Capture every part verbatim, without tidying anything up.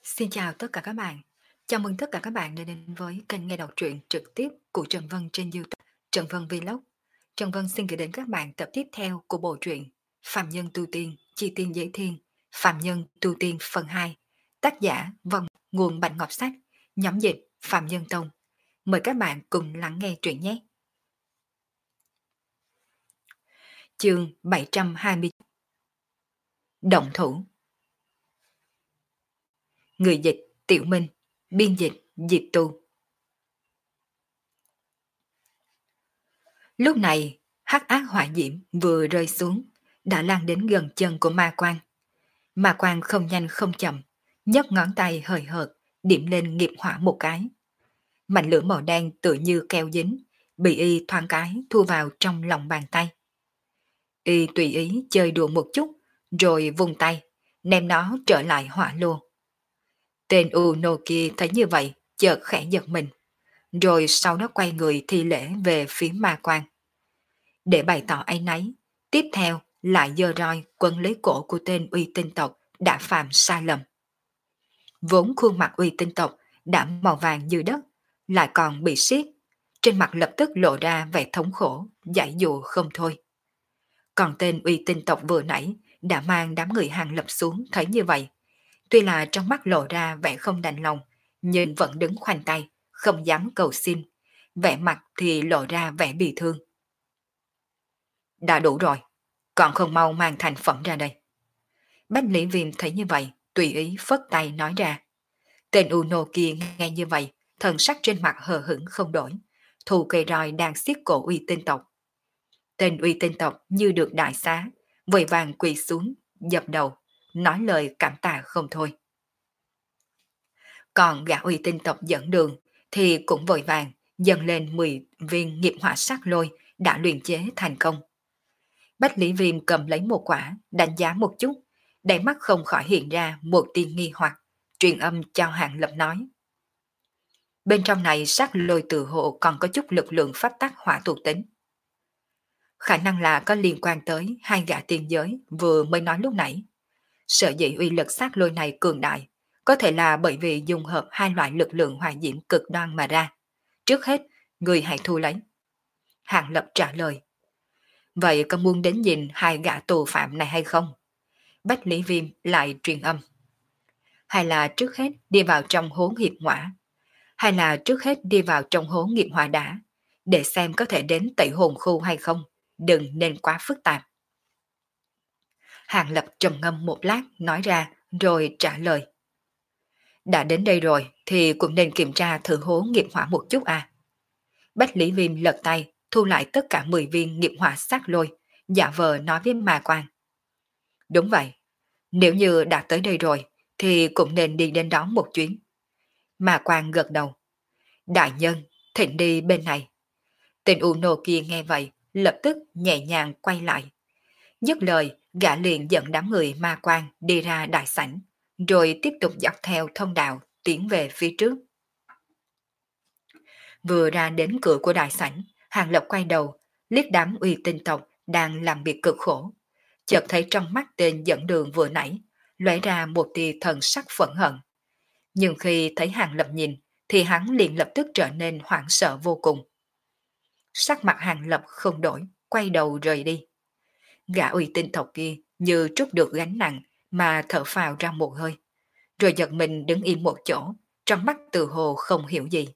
Xin chào tất cả các bạn. Chào mừng tất cả các bạn đã đến với kênh nghe đọc truyện trực tiếp của Trần Vân trên YouTube, Trần Vân Vlog. Trần Vân xin gửi đến các bạn tập tiếp theo của bộ truyện Phạm Nhân Tu Tiên, Chi Tiên Giới Thiên, Phạm Nhân Tu Tiên phần hai. Tác giả Vân, nguồn Bạch Ngọc Sách, nhóm dịch Phạm Nhân Tông. Mời các bạn cùng lắng nghe truyện nhé. Chương bảy trăm hai mươi. Động thủ. Người dịch Tiểu Minh, biên dịch Diệp Tu. Lúc này, hắc ác hỏa diễm vừa rơi xuống, đã lan đến gần chân của ma quan. Ma quan không nhanh không chậm, nhấc ngón tay hời hợt, điểm lên nghiệp hỏa một cái. Mảnh lửa màu đen tựa như keo dính, bị y thoáng cái thu vào trong lòng bàn tay. Y tùy ý chơi đùa một chút, rồi vùng tay, ném nó trở lại hỏa lô. Tên U Nô kia thấy như vậy, chợt khẽ giật mình, rồi sau đó quay người thi lễ về phía ma quan. Để bày tỏ áy náy, tiếp theo lại giơ roi quấn lấy cổ của tên uy tinh tộc đã phạm sai lầm. Vốn khuôn mặt uy tinh tộc đã màu vàng như đất, lại còn bị siết, trên mặt lập tức lộ ra vẻ thống khổ, giải dụ không thôi. Còn tên uy tinh tộc vừa nãy đã mang đám người Hàng Lập xuống thấy như vậy. Tuy là trong mắt lộ ra vẻ không đành lòng, nhưng vẫn đứng khoanh tay, không dám cầu xin. Vẻ mặt thì lộ ra vẻ bị thương. Đã đủ rồi, còn không mau mang thành phẩm ra đây. Bách Lý Viêm thấy như vậy, tùy ý phất tay nói ra. Tên Uno kia nghe như vậy, thần sắc trên mặt hờ hững không đổi, thù cây roi đang xiết cổ uy tinh tộc. Tên uy tinh tộc như được đại xá, vội vàng quỳ xuống, dập đầu, nói lời cảm tạ không thôi. Còn gã uy tinh tộc dẫn đường thì cũng vội vàng dâng lên mười viên nghiệp hỏa sắc lôi đã luyện chế thành công. Bách Lý Viêm cầm lấy một quả, đánh giá một chút, đáy mắt không khỏi hiện ra một tia nghi hoặc, truyền âm cho Hàng Lập nói. Bên trong này sắc lôi tự hộ còn có chút lực lượng pháp tắc hỏa thuộc tính. Khả năng là có liên quan tới hai gã tiên giới vừa mới nói lúc nãy. Sở dĩ uy lực sắc lôi này cường đại, có thể là bởi vì dùng hợp hai loại lực lượng hỏa diễm cực đoan mà ra. Trước hết, người hãy thu lấy. Hàng Lập trả lời. Vậy có muốn đến nhìn hai gã tù phạm này hay không? Bách Lý Viêm lại truyền âm. Hay là trước hết đi vào trong hố nghiệp hỏa? Hay là trước hết đi vào trong hố nghiệp hỏa đã, để xem có thể đến tẩy hồn khu hay không? Đừng nên quá phức tạp. Hàng Lập trầm ngâm một lát nói ra rồi trả lời. Đã đến đây rồi thì cũng nên kiểm tra thử hố nghiệp hỏa một chút à. Bách Lý Viêm lật tay thu lại tất cả mười viên nghiệp hỏa sát lôi, giả vờ nói với ma quan. Đúng vậy, nếu như đã tới đây rồi thì cũng nên đi đến đó một chuyến. Ma quan gật đầu. Đại nhân, thỉnh đi bên này. Tên Uno kia nghe vậy, lập tức nhẹ nhàng quay lại. Dứt lời, gã liền dẫn đám người ma quan đi ra đại sảnh, rồi tiếp tục dọc theo thông đạo tiến về phía trước. Vừa ra đến cửa của đại sảnh, Hàng Lập quay đầu, liếc đám uy tinh tộc đang làm việc cực khổ. Chợt thấy trong mắt tên dẫn đường vừa nãy, lóe ra một tia thần sắc phẫn hận. Nhưng khi thấy Hàng Lập nhìn, thì hắn liền lập tức trở nên hoảng sợ vô cùng. Sắc mặt Hàng Lập không đổi, quay đầu rời đi. Gã uy tinh tộc kia như trút được gánh nặng mà thở phào ra một hơi, rồi giật mình đứng im một chỗ, trong mắt tự hồ không hiểu gì.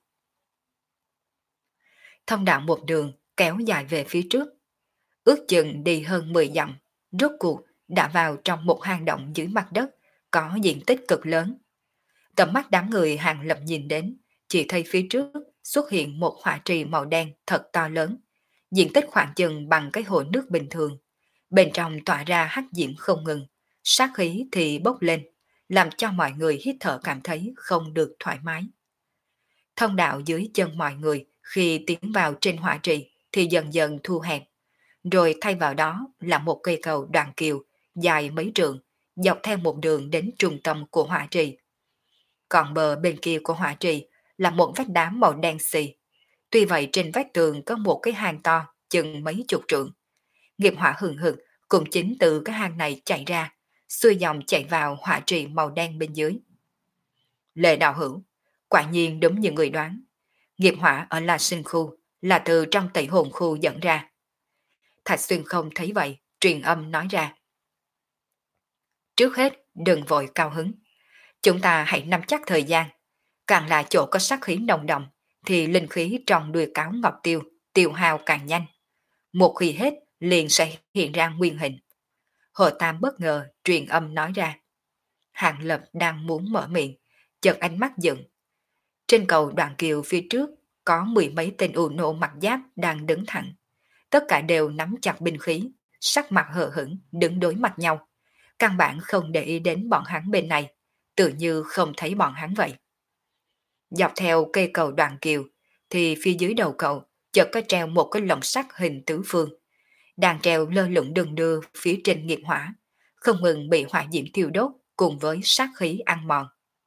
Thông đạo một đường kéo dài về phía trước, ước chừng đi hơn mười dặm, rốt cuộc đã vào trong một hang động dưới mặt đất có diện tích cực lớn. Tầm mắt đám người Hàng Lập nhìn đến, chỉ thấy phía trước xuất hiện một hỏa trì màu đen thật to lớn, diện tích khoảng chừng bằng cái hồ nước bình thường. Bên trong tỏa ra hắc diễm không ngừng, sát khí thì bốc lên, làm cho mọi người hít thở cảm thấy không được thoải mái. Thông đạo dưới chân mọi người khi tiến vào trên hỏa trì thì dần dần thu hẹp, rồi thay vào đó là một cây cầu đoàn kiều dài mấy trượng, dọc theo một đường đến trung tâm của hỏa trì. Còn bờ bên kia của hỏa trì là một vách đá màu đen xì. Tuy vậy trên vách tường có một cái hang to chừng mấy chục trượng. Nghiệp hỏa hừng hực cũng chính từ cái hang này chạy ra, xuôi dòng chạy vào hỏa trì màu đen bên dưới. Lệ đạo hữu, quả nhiên đúng như người đoán. Nghiệp hỏa ở La Sinh khu là từ trong tẩy hồn khu dẫn ra. Thạch Xuyên không thấy vậy, truyền âm nói ra. Trước hết, đừng vội cao hứng. Chúng ta hãy nắm chắc thời gian. Càng là chỗ có sát khí nồng đậm, thì linh khí trong đuôi cáo ngọc tiêu, tiêu hao càng nhanh. Một khi hết, liền sẽ hiện ra nguyên hình. Hồ Tam bất ngờ truyền âm nói ra. Hàng Lập đang muốn mở miệng, chợt ánh mắt dựng. Trên cầu Đoạn Kiều phía trước, có mười mấy tên ù nộ mặc giáp đang đứng thẳng. Tất cả đều nắm chặt binh khí, sắc mặt hờ hững, đứng đối mặt nhau. Căn bản không để ý đến bọn hắn bên này, tự như không thấy bọn hắn vậy. Dọc theo cây cầu Đoạn Kiều, thì phía dưới đầu cầu chợt có treo một cái lồng sắt hình tứ phương. Đang treo lơ lửng đường đưa phía trên nghiệp hỏa, không ngừng bị hỏa diễm thiêu đốt cùng với sát khí ăn mòn.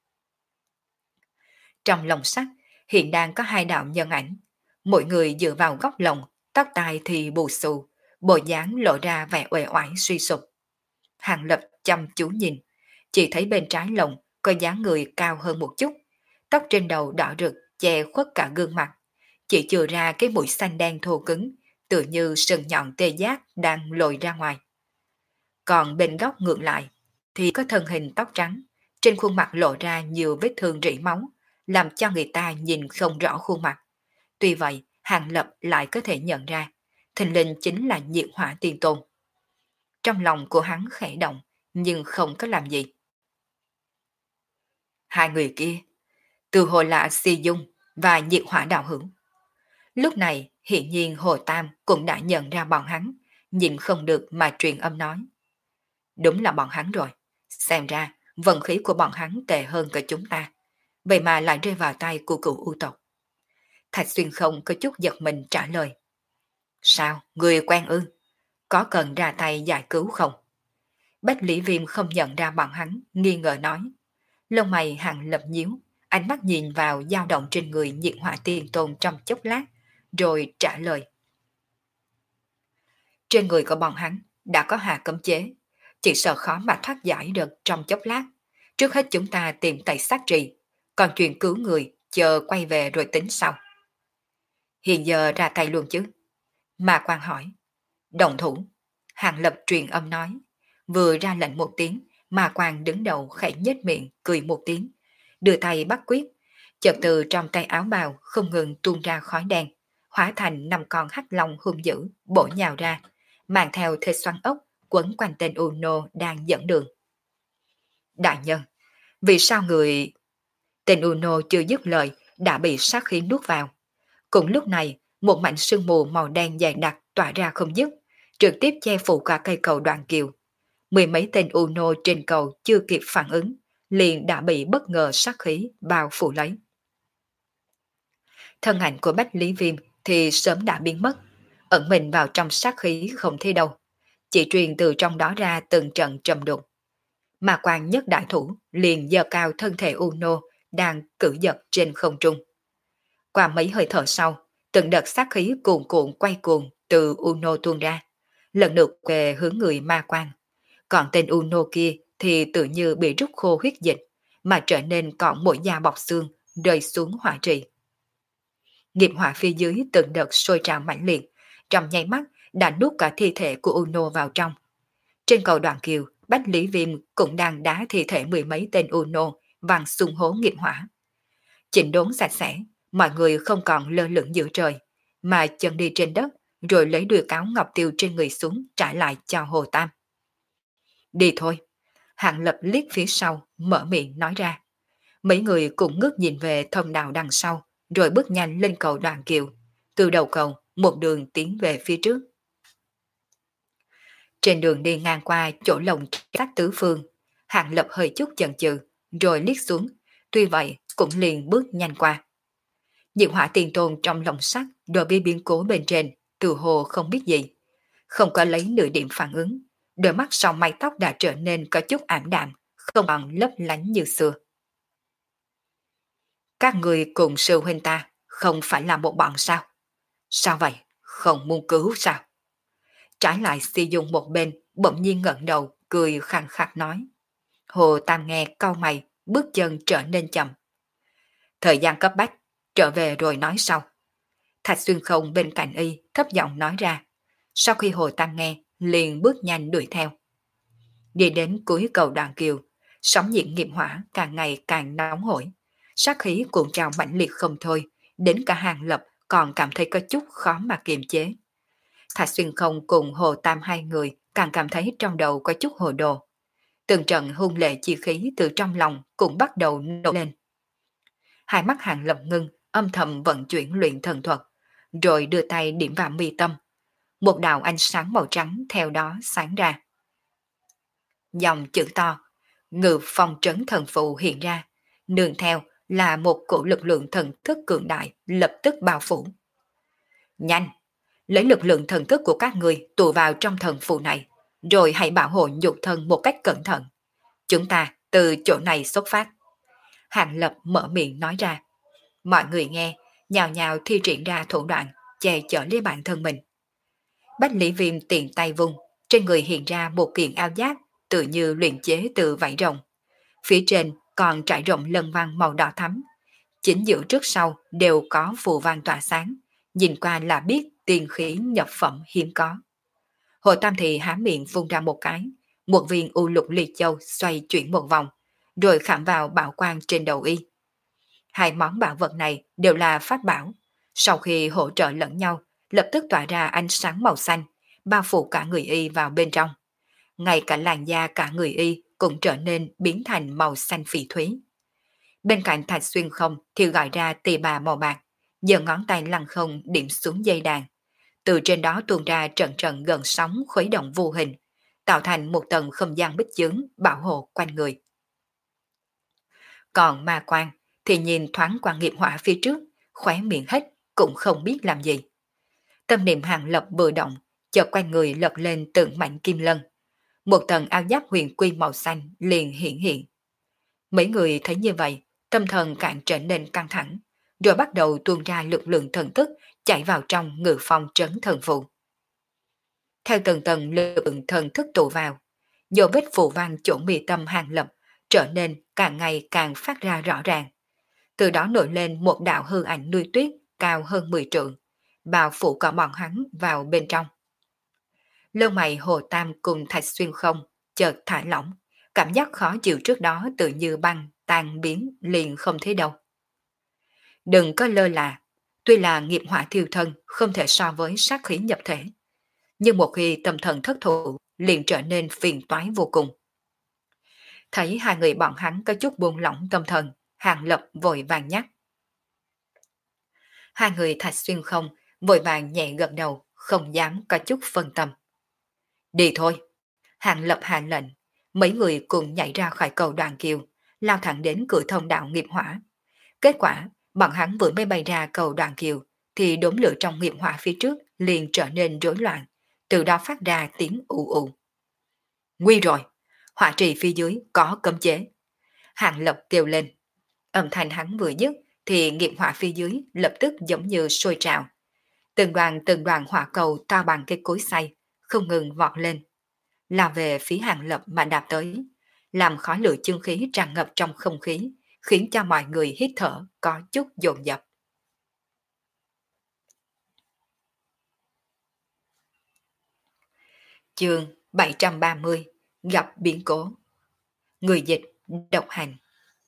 Trong lồng sắt hiện đang có hai đạo nhân ảnh, mỗi người dựa vào góc lồng, tóc tai thì bù xù, bộ dáng lộ ra vẻ uể oải suy sụp. Hàng Lập chăm chú nhìn, chỉ thấy bên trái lồng có dáng người cao hơn một chút, tóc trên đầu đỏ rực che khuất cả gương mặt, chỉ chừa ra cái mũi xanh đen thô cứng, tựa như sừng nhọn tê giác đang lồi ra ngoài. Còn bên góc ngược lại thì có thân hình tóc trắng, trên khuôn mặt lộ ra nhiều vết thương rỉ máu, làm cho người ta nhìn không rõ khuôn mặt. Tuy vậy, Hàng Lập lại có thể nhận ra, thình lình chính là Nhiệt Hỏa Tiên Tôn. Trong lòng của hắn khẽ động, nhưng không có làm gì. Hai người kia, từ hồ lạ Si Dung và Nhiệt Hỏa Đạo Hữu. Lúc này, hiện nhiên Hồ Tam cũng đã nhận ra bọn hắn, nhìn không được mà truyền âm nói. Đúng là bọn hắn rồi, xem ra vận khí của bọn hắn tệ hơn cả chúng ta, vậy mà lại rơi vào tay của cựu U tộc. Thạch Xuyên không có chút giật mình trả lời. Sao, người quen ư? Có cần ra tay giải cứu không? Bách Lý Viêm không nhận ra bọn hắn, nghi ngờ nói. Lông mày Hàng Lập nhíu, ánh mắt nhìn vào dao động trên người Nhiệt Hỏa Tiên Tôn trong chốc lát, rồi trả lời. Trên người của bọn hắn đã có hạ cấm chế, chỉ sợ khó mà thoát giải được trong chốc lát. Trước hết chúng ta tìm tay sát trì, còn chuyện cứu người chờ quay về rồi tính sau. Hiện giờ ra tay luôn chứ? Mà quan hỏi. Đồng thủ. Hàng Lập truyền âm nói. Vừa ra lệnh một tiếng, mà quan đứng đầu khẽ nhếch miệng cười một tiếng, đưa tay bắt quyết, chợt từ trong tay áo bào không ngừng tuôn ra khói đen, hóa thành năm con hắc long hung dữ bổ nhào ra, mang theo thế xoắn ốc quấn quanh tên Uno đang dẫn đường. Đại nhân, vì sao người... Tên Uno chưa dứt lời đã bị sát khí nuốt vào. Cùng lúc này, một mảnh sương mù màu đen dày đặc tỏa ra không dứt, trực tiếp che phủ cả cây cầu Đoạn Kiều. Mười mấy tên Uno trên cầu chưa kịp phản ứng, liền đã bị bất ngờ sát khí bao phủ lấy. Thân ảnh của Bách Lý Viêm thì sớm đã biến mất, ẩn mình vào trong sát khí không thấy đâu, chỉ truyền từ trong đó ra từng trận trầm đục. Mà quan nhất đại thủ liền giơ cao thân thể Uno đang cử giật trên không trung. Qua mấy hơi thở sau, từng đợt sát khí cuồn cuộn quay cuồng từ Uno tuôn ra, lần lượt về hướng người ma quan. Còn tên Uno kia thì tự như bị rút khô huyết dịch, mà trở nên còn mỗi da bọc xương, rơi xuống hỏa trì. Nghiệp hỏa phía dưới từng đợt sôi trào mãnh liệt, trong nháy mắt đã nuốt cả thi thể của Uno vào trong. Trên cầu Đoạn Kiều, Bách Lý Viêm cũng đang đá thi thể mười mấy tên Uno văng xung hố nghiệp hỏa. Chỉnh đốn sạch sẽ, mọi người không còn lơ lửng giữa trời, mà chân đi trên đất, rồi lấy đuôi cáo ngọc tiêu trên người xuống trả lại cho Hồ Tam. Đi thôi. Hạng Lập liếc phía sau, mở miệng nói ra. Mấy người cũng ngước nhìn về thông đạo đằng sau, rồi bước nhanh lên cầu Đoạn Kiều. Từ đầu cầu, một đường tiến về phía trước. Trên đường đi ngang qua chỗ lồng tách tứ phương, Hạng Lập hơi chút chần chừ, rồi liếc xuống, tuy vậy cũng liền bước nhanh qua. Diệu Hỏa Tiền Tôn trong lồng sắt đối với biến cố bên trên, từ hồ không biết gì, không có lấy nửa điểm phản ứng, đôi mắt sau mái tóc đã trở nên có chút ảm đạm, không còn lấp lánh như xưa. Các người cùng sư huynh ta không phải là một bọn sao? Sao vậy? Không muốn cứu sao? Trái lại Si Dung một bên bỗng nhiên ngẩng đầu cười khàn khạc nói. Hồ Tam nghe cau mày, bước chân trở nên chậm. Thời gian cấp bách, trở về rồi nói sau. Thạch Xuyên Không bên cạnh y thấp giọng nói ra. Sau khi Hồ Tam nghe, liền bước nhanh đuổi theo. Đi đến cuối cầu Đoàn Kiều, sóng nhiệt nghiệp hỏa càng ngày càng nóng hổi. Sát khí cuộn trào mãnh liệt không thôi, đến cả Hàng Lập còn cảm thấy có chút khó mà kiềm chế. Thạch Xuyên Không cùng Hồ Tam hai người càng cảm thấy trong đầu có chút hồ đồ. Từng trận hung lệ chi khí từ trong lòng cũng bắt đầu nổi lên. Hai mắt Hàng Lập ngưng, âm thầm vận chuyển luyện thần thuật, rồi đưa tay điểm vào mi tâm. Một đạo ánh sáng màu trắng theo đó sáng ra. Dòng chữ to, Ngự Phong Trấn Thần Phù hiện ra, nương theo là một cổ lực lượng thần thức cường đại lập tức bao phủ. Nhanh, lấy lực lượng thần thức của các người tụ vào trong thần phù này, rồi hãy bảo hộ nhục thân một cách cẩn thận. Chúng ta từ chỗ này xuất phát. Hàng Lập mở miệng nói ra. Mọi người nghe, nhào nhào thi triển ra thủ đoạn, che chở lấy bản thân mình. Bách Lý Viêm tiện tay vung, trên người hiện ra một kiện áo giáp, tự như luyện chế từ vảy rồng. Phía trên còn trải rộng lân văn màu đỏ thắm. Chính giữa trước sau đều có phù văn tỏa sáng, nhìn qua là biết tiên khí nhập phẩm hiếm có. Hồ Tam Thị há miệng phun ra một cái, một viên u lục ly châu xoay chuyển một vòng, rồi khảm vào bảo quang trên đầu y. Hai món bảo vật này đều là pháp bảo, sau khi hỗ trợ lẫn nhau, lập tức tỏa ra ánh sáng màu xanh, bao phủ cả người y vào bên trong. Ngay cả làn da cả người y cũng trở nên biến thành màu xanh phỉ thúy. Bên cạnh Thạch Xuyên Không thì gọi ra tỳ bà màu bạc, giơ ngón tay lăng không điểm xuống dây đàn. Từ trên đó tuôn ra trận trận gần sóng khuấy động vô hình, tạo thành một tầng không gian bích chướng bảo hộ quanh người. Còn Ma Quan thì nhìn thoáng qua nghiệp hỏa phía trước, khóe miệng hết cũng không biết làm gì. Tâm niệm Hàng Lập vừa động, chợt quanh người lật lên tượng mạnh kim lân. Một tầng áo giáp huyền quy màu xanh liền hiện hiện. Mấy người thấy như vậy, tâm thần càng trở nên căng thẳng, rồi bắt đầu tuôn ra lực lượng thần thức chạy vào trong Ngự Phong Trấn Thần Phù. Theo từng tầng lực lượng thần thức tụ vào, dấu vết phù văn chỗ mi tâm Hàng Lập trở nên càng ngày càng phát ra rõ ràng. Từ đó nổi lên một đạo hư ảnh nuôi tuyết cao hơn mười trượng, bao phủ cả bọn hắn vào bên trong. Lông mày Hồ Tam cùng Thạch Xuyên Không chợt thả lỏng, cảm giác khó chịu trước đó tự như băng tan biến liền không thấy đâu. Đừng có lơ là, tuy là nghiệp hỏa thiêu thân không thể so với sát khí nhập thể, nhưng một khi tâm thần thất thủ liền trở nên phiền toái vô cùng. Thấy hai người bọn hắn có chút buông lỏng tâm thần, Hàng Lập vội vàng nhắc. Hai người Thạch Xuyên Không vội vàng nhẹ gật đầu, không dám có chút phân tâm. Đi thôi. Hàng Lập hạ lệnh, mấy người cùng nhảy ra khỏi cầu Đoàn Kiều, lao thẳng đến cửa thông đạo nghiệp hỏa. Kết quả, bọn hắn vừa mới bay ra cầu Đoàn Kiều, thì đốm lửa trong nghiệp hỏa phía trước liền trở nên rối loạn, từ đó phát ra tiếng ù ù. Nguy rồi, hỏa trì phía dưới có cấm chế. Hàng Lập kêu lên. Âm thanh hắn vừa dứt thì nghiệp hỏa phía dưới lập tức giống như sôi trào. Từng đoàn từng đoàn hỏa cầu to bằng cái cối xay, không ngừng vọt lên, lao về phía Hàng Lập mà đạp tới, làm khói lửa chương khí tràn ngập trong không khí, khiến cho mọi người hít thở có chút dồn dập. Chương bảy trăm ba mươi gặp biến cố. Người dịch độc hành.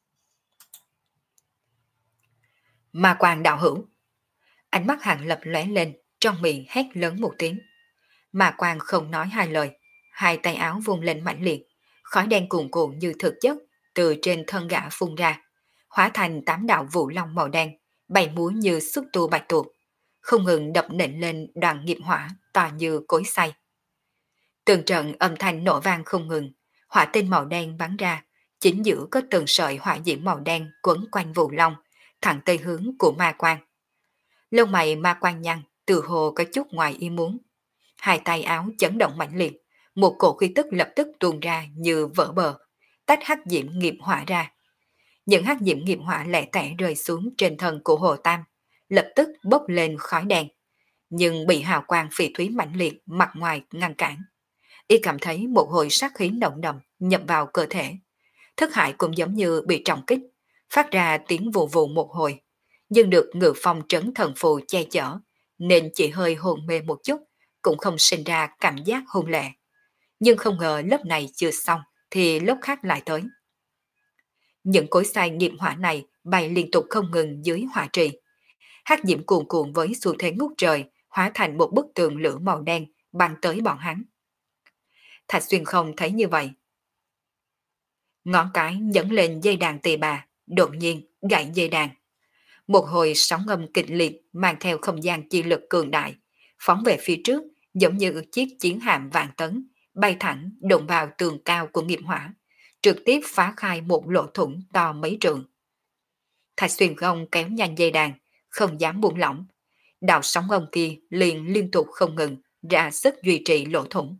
Ma Quan đạo hữu. Ánh mắt Hàng Lập lóe lên, trong miệng hét lớn một tiếng. Ma Quan không nói hai lời, hai tay áo vung lên mãnh liệt, khói đen cuồn cuộn như thực chất từ trên thân gã phun ra, hóa thành tám đạo vũ long màu đen, bay múa như xúc tu bạch tuộc, không ngừng đập nện lên đoàn nghiệp hỏa to như cối xay. Từng trận âm thanh nổ vang không ngừng, hỏa tinh màu đen bắn ra, chính giữa có từng sợi hỏa diễm màu đen quấn quanh vũ long, thẳng tới hướng của Ma Quan. Lông mày Ma Quan nhăn, từ hồ có chút ngoài ý muốn. Hai tay áo chấn động mạnh liệt, một cổ khí tức lập tức tuôn ra như vỡ bờ, tách hắc diễm nghiệp hỏa ra. Những hắc diễm nghiệp hỏa lẻ tẻ rơi xuống trên thân của Hồ Tam, lập tức bốc lên khói đen, nhưng bị hào quang phỉ thúy mạnh liệt mặt ngoài ngăn cản. Y cảm thấy một hồi sát khí nồng đậm nhập vào cơ thể, thức hải cũng giống như bị trọng kích, phát ra tiếng vù vù một hồi, nhưng được Ngự Phong trấn thần phù che chở, nên chỉ hơi hôn mê một chút, cũng không sinh ra cảm giác hôn lệ. Nhưng không ngờ lớp này chưa xong, thì lớp khác lại tới. Những cối xay nghiệp hỏa này bay liên tục không ngừng dưới hỏa trì. Hắc diễm cuồn cuộn với xu thế ngút trời, hóa thành một bức tường lửa màu đen bắn tới bọn hắn. Thạch Xuyên không thấy như vậy. Ngón cái nhấn lên dây đàn tỳ bà, đột nhiên gãy dây đàn. Một hồi sóng âm kịch liệt mang theo không gian chi lực cường đại, phóng về phía trước giống như chiếc chiến hạm vạn tấn, bay thẳng đụng vào tường cao của nghiệp hỏa, trực tiếp phá khai một lỗ thủng to mấy trượng. Thạch Xuyên không kéo nhanh dây đàn, không dám buông lỏng. Đạo sóng âm kia liền liên tục không ngừng ra sức duy trì lỗ thủng.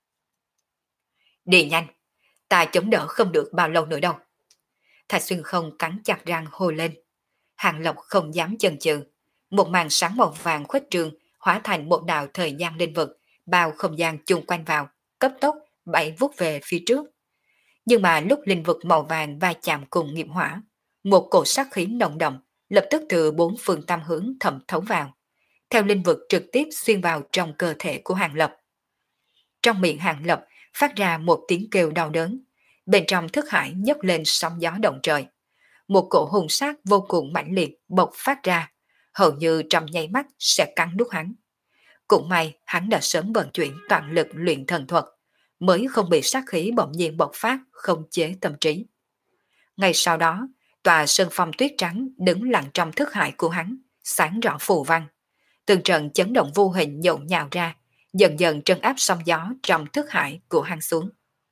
Đi nhanh, ta chống đỡ không được bao lâu nữa đâu. Thạch Xuyên không cắn chặt răng hô lên. Hàng Lộc không dám chần chừ, một màn sáng màu vàng khuếch trương hóa thành một đạo thời gian linh vực, bao không gian chung quanh vào, cấp tốc bay vút về phía trước. Nhưng mà lúc linh vực màu vàng va chạm cùng nghiệp hỏa, một cổ sát khí nồng đậm lập tức từ bốn phương tam hướng thẩm thấu vào, theo linh vực trực tiếp xuyên vào trong cơ thể của Hàng Lập. Trong miệng Hàng Lập phát ra một tiếng kêu đau đớn, bên trong thức hải nhấc lên sóng gió động trời. Một cổ hùng sát vô cùng mãnh liệt bộc phát ra, hầu như trong nháy mắt sẽ cắn nuốt hắn. Cũng may hắn đã sớm vận chuyển toàn lực luyện thần thuật, mới không bị sát khí bỗng nhiên bộc phát không chế tâm trí. Ngay sau đó, tòa sơn phong tuyết trắng đứng lặng trong thức hải của hắn, sáng rõ phù văn. Từng trận chấn động vô hình nhộn nhào ra, dần dần trấn áp sóng gió trong thức hải của hắn xuống.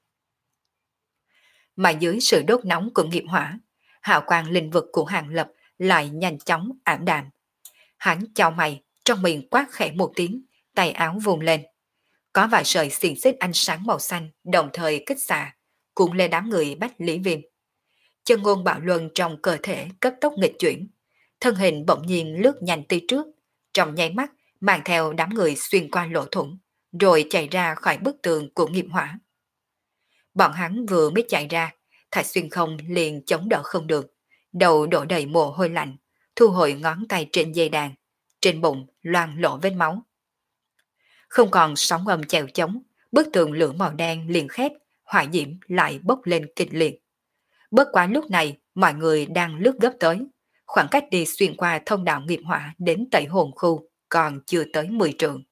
Mà dưới sự đốt nóng của nghiệp hỏa, hào quang linh vực của Hàng Lập lại nhanh chóng ảm đạm. Hắn chau mày, trong miệng quát khẽ một tiếng, tay áo vùng lên. Có vài sợi xiềng xích ánh sáng màu xanh đồng thời kích xạ, cuốn lên đám người Bách Lý Viêm. Chân ngôn bạo luân trong cơ thể cấp tốc nghịch chuyển, thân hình bỗng nhiên lướt nhanh tới trước, trong nháy mắt mang theo đám người xuyên qua lỗ thủng, rồi chạy ra khỏi bức tường của nghiệp hỏa. Bọn hắn vừa mới chạy ra, Thạch Xuyên không liền chống đỡ không được, đầu đổ đầy mồ hôi lạnh, thu hồi ngón tay trên dây đàn, trên bụng loang lổ vết máu. Không còn sóng âm chèo chống, bức tường lửa màu đen liền khép, hỏa diễm lại bốc lên kịch liệt. Bất quá lúc này mọi người đang lướt gấp tới, khoảng cách đi xuyên qua thông đạo nghiệp hỏa đến tẩy hồn khu còn chưa tới mười trượng.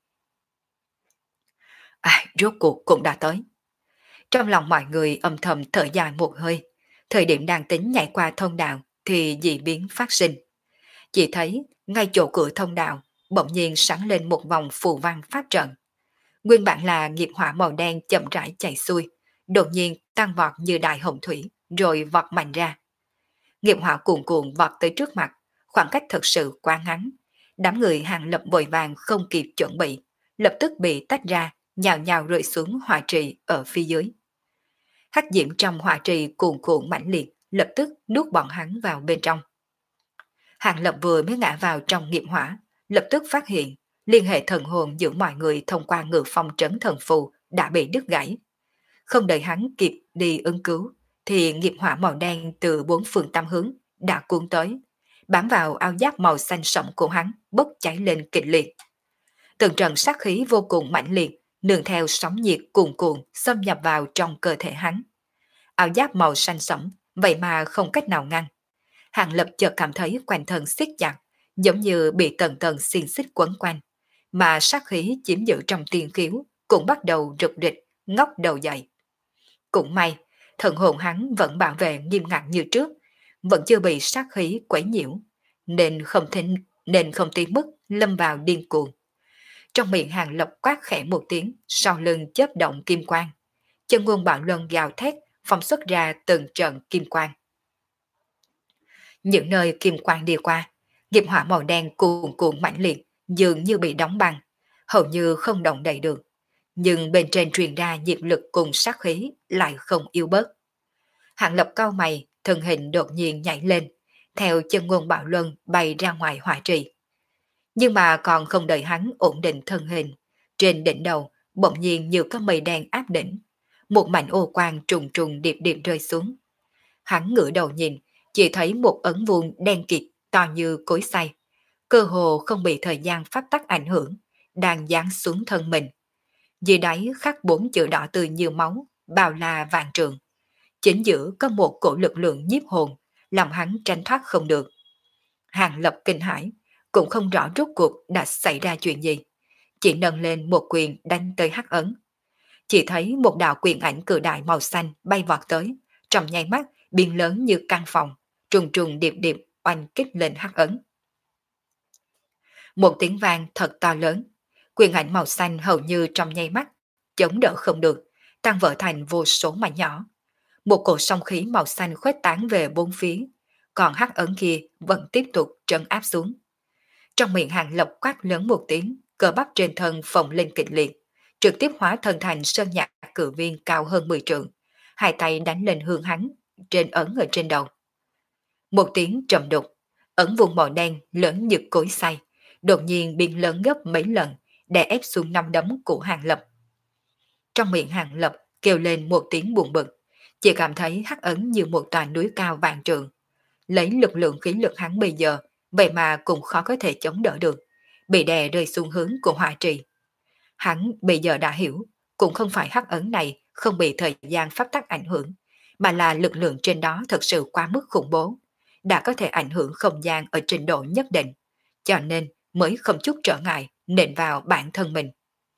À, rốt cuộc cũng đã tới. Trong lòng mọi người âm thầm thở dài một hơi, thời điểm đang tính nhảy qua thông đạo thì dị biến phát sinh. Chỉ thấy ngay chỗ cửa thông đạo bỗng nhiên sáng lên một vòng phù văn pháp trận. Nguyên bản là nghiệp hỏa màu đen chậm rãi chạy xuôi, đột nhiên tăng vọt như đại hồng thủy, rồi vọt mạnh ra. Nghiệp hỏa cuồn cuộn vọt tới trước mặt, khoảng cách thật sự quá ngắn. Đám người Hàng Lập vội vàng không kịp chuẩn bị, lập tức bị tách ra, nhào nhào rơi xuống hỏa trì ở phía dưới. Hắc diễm trong hỏa trì cuồn cuộn mãnh liệt, lập tức nuốt bọn hắn vào bên trong. Hàng Lập vừa mới ngã vào trong nghiệp hỏa, lập tức phát hiện liên hệ thần hồn giữa mọi người thông qua Ngự Phong trấn thần phù đã bị đứt gãy. Không đợi hắn kịp đi ứng cứu, thì nghiệp hỏa màu đen từ bốn phương tam hướng đã cuốn tới, bám vào áo giáp màu xanh sẫm của hắn, bốc cháy lên kịch liệt. Từng trận sát khí vô cùng mãnh liệt, nương theo sóng nhiệt cuồn cuộn xâm nhập vào trong cơ thể hắn. Áo giáp màu xanh sẫm vậy mà không cách nào ngăn. Hàng Lập chợt cảm thấy quanh thân siết chặt, giống như bị tầng tầng xiềng xích quấn quanh, mà sát khí chiếm giữ trong tiên khiếu cũng bắt đầu rực rịch, ngóc đầu dậy. Cũng may, thần hồn hắn vẫn bảo vệ nghiêm ngặt như trước, vẫn chưa bị sát khí quấy nhiễu, nên không thính, nên không tới mức lâm vào điên cuồng. Trong miệng Hàng Lập quát khẽ một tiếng, sau lưng chớp động kim quang. Chân ngôn bạo luân gào thét, phóng xuất ra từng trận kim quang. Những nơi kim quang đi qua, nghiệp hỏa màu đen cuồn cuộn mãnh liệt, dường như bị đóng băng, hầu như không động đậy được. Nhưng bên trên truyền ra nhiệt lực cùng sát khí lại không yếu bớt. Hàng Lập cau mày, thân hình đột nhiên nhảy lên, theo chân ngôn bạo luân bay ra ngoài hỏa trì. Nhưng mà còn không đợi hắn ổn định thân hình, trên đỉnh đầu bỗng nhiên như có mây đen áp đỉnh, một mảnh ô quang trùng trùng điệp điệp rơi xuống. Hắn ngửa đầu nhìn, chỉ thấy một ấn vuông đen kịt to như cối xay, cơ hồ không bị thời gian pháp tắc ảnh hưởng, đang giáng xuống thân mình. Dưới đáy khắc bốn chữ đỏ tươi như máu, bao la vạn trường. Chính giữa có một cổ lực lượng nhiếp hồn, làm hắn tránh thoát không được. Hàng Lập kinh hãi, cũng không rõ rốt cuộc đã xảy ra chuyện gì. Chỉ nâng lên một quyền đánh tới hắc ấn. Chỉ thấy một đạo quyền ảnh cự đại màu xanh bay vọt tới, trong nháy mắt biến lớn như căn phòng, trùng trùng điệp điệp oanh kích lên hắc ấn. Một tiếng vang thật to lớn, quyền ảnh màu xanh hầu như trong nháy mắt, chống đỡ không được, tan vỡ thành vô số mảnh nhỏ. Một cổ song khí màu xanh khuếch tán về bốn phía, còn hắc ấn kia vẫn tiếp tục trấn áp xuống. Trong miệng Hàng Lập quát lớn một tiếng, cơ bắp trên thân phồng lên kịch liệt, trực tiếp hóa thân thành sơn nhạc cự viên cao hơn mười trượng, hai tay đánh lên hướng hắn, trên ấn ở trên đầu. Một tiếng trầm đục, ấn vùng màu đen lớn như cối xay, đột nhiên biến lớn gấp mấy lần, đè ép xuống năm đấm của Hàng Lập. Trong miệng Hàng Lập kêu lên một tiếng buồn bực, chỉ cảm thấy hắc ấn như một tòa núi cao vạn trượng. Lấy lực lượng khí lực hắn bây giờ, vậy mà cũng khó có thể chống đỡ được, bị đè rơi xuống hướng của hỏa trì. Hắn bây giờ đã hiểu, cũng không phải hắc ấn này không bị thời gian pháp tắc ảnh hưởng, mà là lực lượng trên đó thật sự quá mức khủng bố, đã có thể ảnh hưởng không gian ở trình độ nhất định, cho nên mới không chút trở ngại nện vào bản thân mình.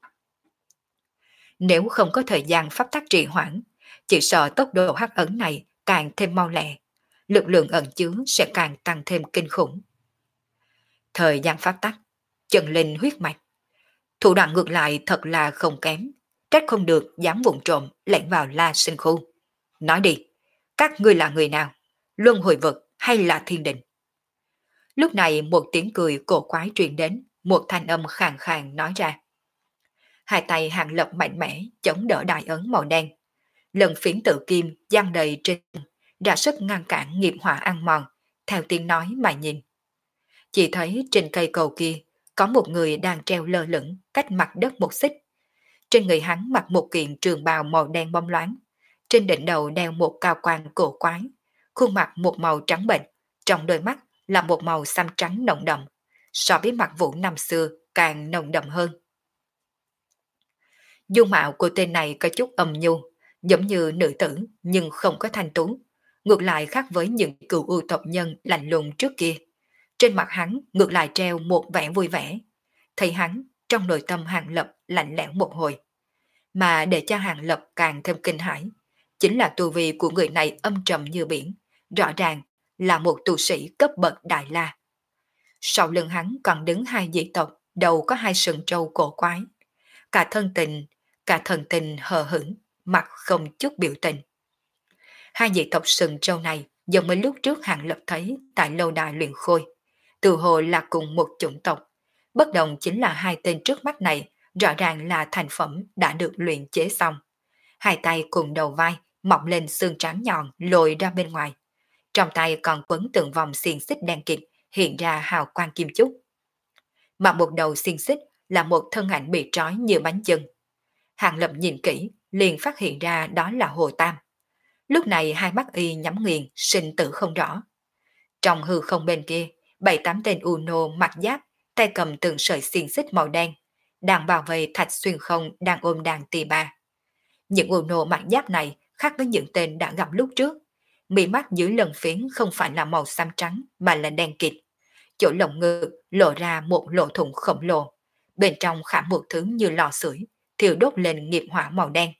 Nếu không có thời gian pháp tắc trì hoãn, chỉ sợ tốc độ hắc ấn này càng thêm mau lẹ, lực lượng ẩn chứa sẽ càng tăng thêm kinh khủng. Thời gian pháp tắc, chân linh huyết mạch, thủ đoạn ngược lại thật là không kém, trách không được dám vụng trộm lẻn vào La Sinh khu. Nói đi, các ngươi là người nào? Luân hồi vực hay là thiên đình? Lúc này một tiếng cười cổ quái truyền đến, một thanh âm khàn khàn nói ra. Hai tay Hàng Lập mạnh mẽ chống đỡ đại ấn màu đen. Lần phiến tự kim giăng đầy trên ra sức ngăn cản nghiệp hỏa ăn mòn, theo tiếng nói mà nhìn. Chỉ thấy trên cây cầu kia có một người đang treo lơ lửng cách mặt đất một xích. Trên người hắn mặc một kiện trường bào màu đen bóng loáng, trên đỉnh đầu đeo một cao quan cổ quái, khuôn mặt một màu trắng bệnh, trong đôi mắt là một màu xám trắng nồng đậm, so với mặt Vũ năm xưa càng nồng đậm hơn. Dung mạo của tên này có chút âm nhu, giống như nữ tử nhưng không có thanh tú, ngược lại khác với những cựu ưu tộc nhân lạnh lùng trước kia. Trên mặt hắn ngược lại treo một vẻ vui vẻ. Thấy hắn, trong nội tâm Hàng Lập lạnh lẽo một hồi. Mà để cho Hàng Lập càng thêm kinh hãi, chính là tu vi của người này âm trầm như biển, rõ ràng là một tu sĩ cấp bậc đại la. Sau lưng hắn còn đứng hai dị tộc, đầu có hai sừng trâu cổ quái. Cả thân tình, cả thần tình hờ hững, mặt không chút biểu tình. Hai dị tộc sừng trâu này giống với lúc trước Hàng Lập thấy tại lâu đài luyện khôi, từ hồ là cùng một chủng tộc. Bất đồng chính là hai tên trước mắt này rõ ràng là thành phẩm đã được luyện chế xong. Hai tay cùng đầu vai mọc lên xương trắng nhọn lồi ra bên ngoài. Trong tay còn quấn từng vòng xiềng xích đen kịt hiện ra hào quang kim chúc. Mà một đầu xiềng xích là một thân ảnh bị trói như bánh chưng. Hàng Lập nhìn kỹ liền phát hiện ra đó là Hồ Tam. Lúc này hai mắt y nhắm nghiền, sinh tử không rõ. Trong hư không bên kia, bảy tám tên Uno mặc giáp, tay cầm từng sợi xiềng xích màu đen, đang bảo vệ Thạch Xuyên Không đang ôm đàn tỳ bà. Những Uno mặc giáp này khác với những tên đã gặp lúc trước. Mí mắt dưới lần phiến không phải là màu xám trắng mà là đen kịt. Chỗ lồng ngực lộ ra một lỗ thủng khổng lồ. Bên trong khảm một thứ như lò sưởi, thiêu đốt lên nghiệp hỏa màu đen.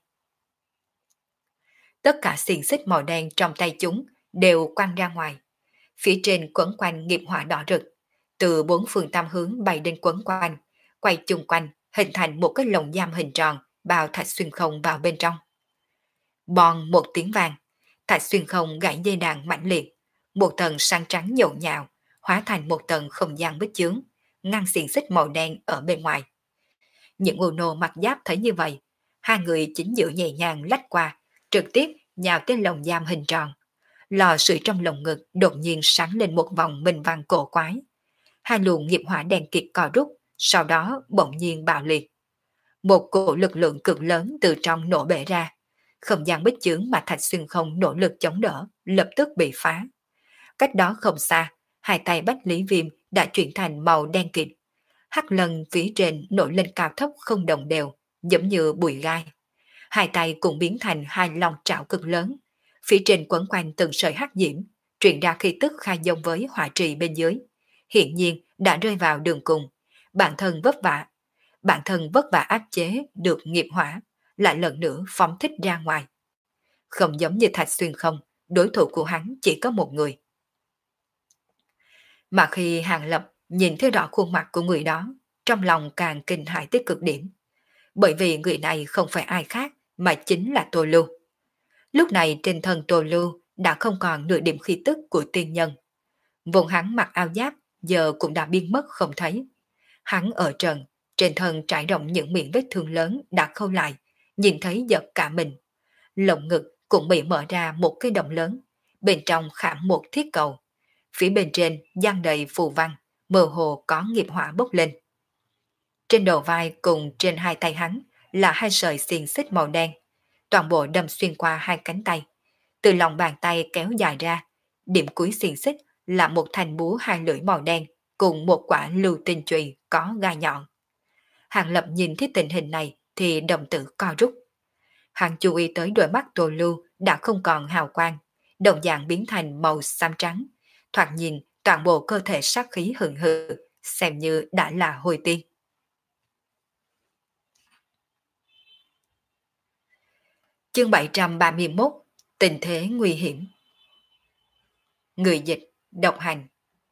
Tất cả xiềng xích màu đen trong tay chúng đều quăng ra ngoài. Phía trên quấn quanh nghiệp hỏa đỏ rực, từ bốn phương tam hướng bay đến quấn quanh, quay chung quanh, hình thành một cái lồng giam hình tròn, bao Thạch Xuyên Không vào bên trong. Bòn một tiếng vàng, Thạch Xuyên Không gãy dây đàn mãnh liệt, một tầng sáng trắng nhộn nhạo, hóa thành một tầng không gian bích chướng, ngăn xiềng xích màu đen ở bên ngoài. Những Uno mặc giáp thấy như vậy, hai người chính giữa nhẹ nhàng lách qua, trực tiếp nhào tới lồng giam hình tròn. Lò sưởi trong lồng ngực đột nhiên sáng lên một vòng minh văn cổ quái. Hai luồng nghiệp hỏa đen kịt co rút, sau đó bỗng nhiên bạo liệt. Một cổ lực lượng cực lớn từ trong nổ bể ra. Không gian bích chướng mà Thạch Xuyên Không nỗ lực chống đỡ, lập tức bị phá. Cách đó không xa, hai tay Bách Lý Viêm đã chuyển thành màu đen kịt. Hắc lần phía trên nổi lên cao thấp không đồng đều, giống như bụi gai. Hai tay cũng biến thành hai lòng trảo cực lớn. Phía trên quấn quanh từng sợi hắc diễm, truyền ra khí tức khai giống với hỏa trì bên dưới. Hiện nhiên đã rơi vào đường cùng. Bản thân vất vả, bản thân vất vả áp chế được nghiệp hỏa, lại lần nữa phóng thích ra ngoài. Không giống như Thạch Xuyên không, đối thủ của hắn chỉ có một người. Mà khi Hàng Lập nhìn thấy rõ khuôn mặt của người đó, trong lòng càng kinh hãi tới cực điểm. Bởi vì người này không phải ai khác mà chính là Tô Lưu. Lúc này trên thân Tô Lưu đã không còn nửa điểm khí tức của tiên nhân. Vốn hắn mặc áo giáp giờ cũng đã biến mất không thấy. Hắn ở trần, trên thân trải rộng những miệng vết thương lớn đã khâu lại, nhìn thấy giật cả mình. Lồng ngực cũng bị mở ra một cái động lớn, bên trong khảm một thiết cầu. Phía bên trên giăng đầy phù văn, mơ hồ có nghiệp hỏa bốc lên. Trên đầu vai cùng trên hai tay hắn là hai sợi xiềng xích màu đen, toàn bộ đâm xuyên qua hai cánh tay. Từ lòng bàn tay kéo dài ra, điểm cuối xiềng xích là một thanh búa hai lưỡi màu đen cùng một quả lưu tinh chùy có gai nhọn. Hàng Lập nhìn thấy tình hình này thì đồng tử co rút. Hắn chú ý tới đôi mắt Tô Lưu đã không còn hào quang, đồng dạng biến thành màu xám trắng. Thoạt nhìn toàn bộ cơ thể sát khí hừng hực, xem như đã là hồi tiên. Chương bảy trăm ba mươi mốt. Tình thế nguy hiểm. Người dịch, độc hành.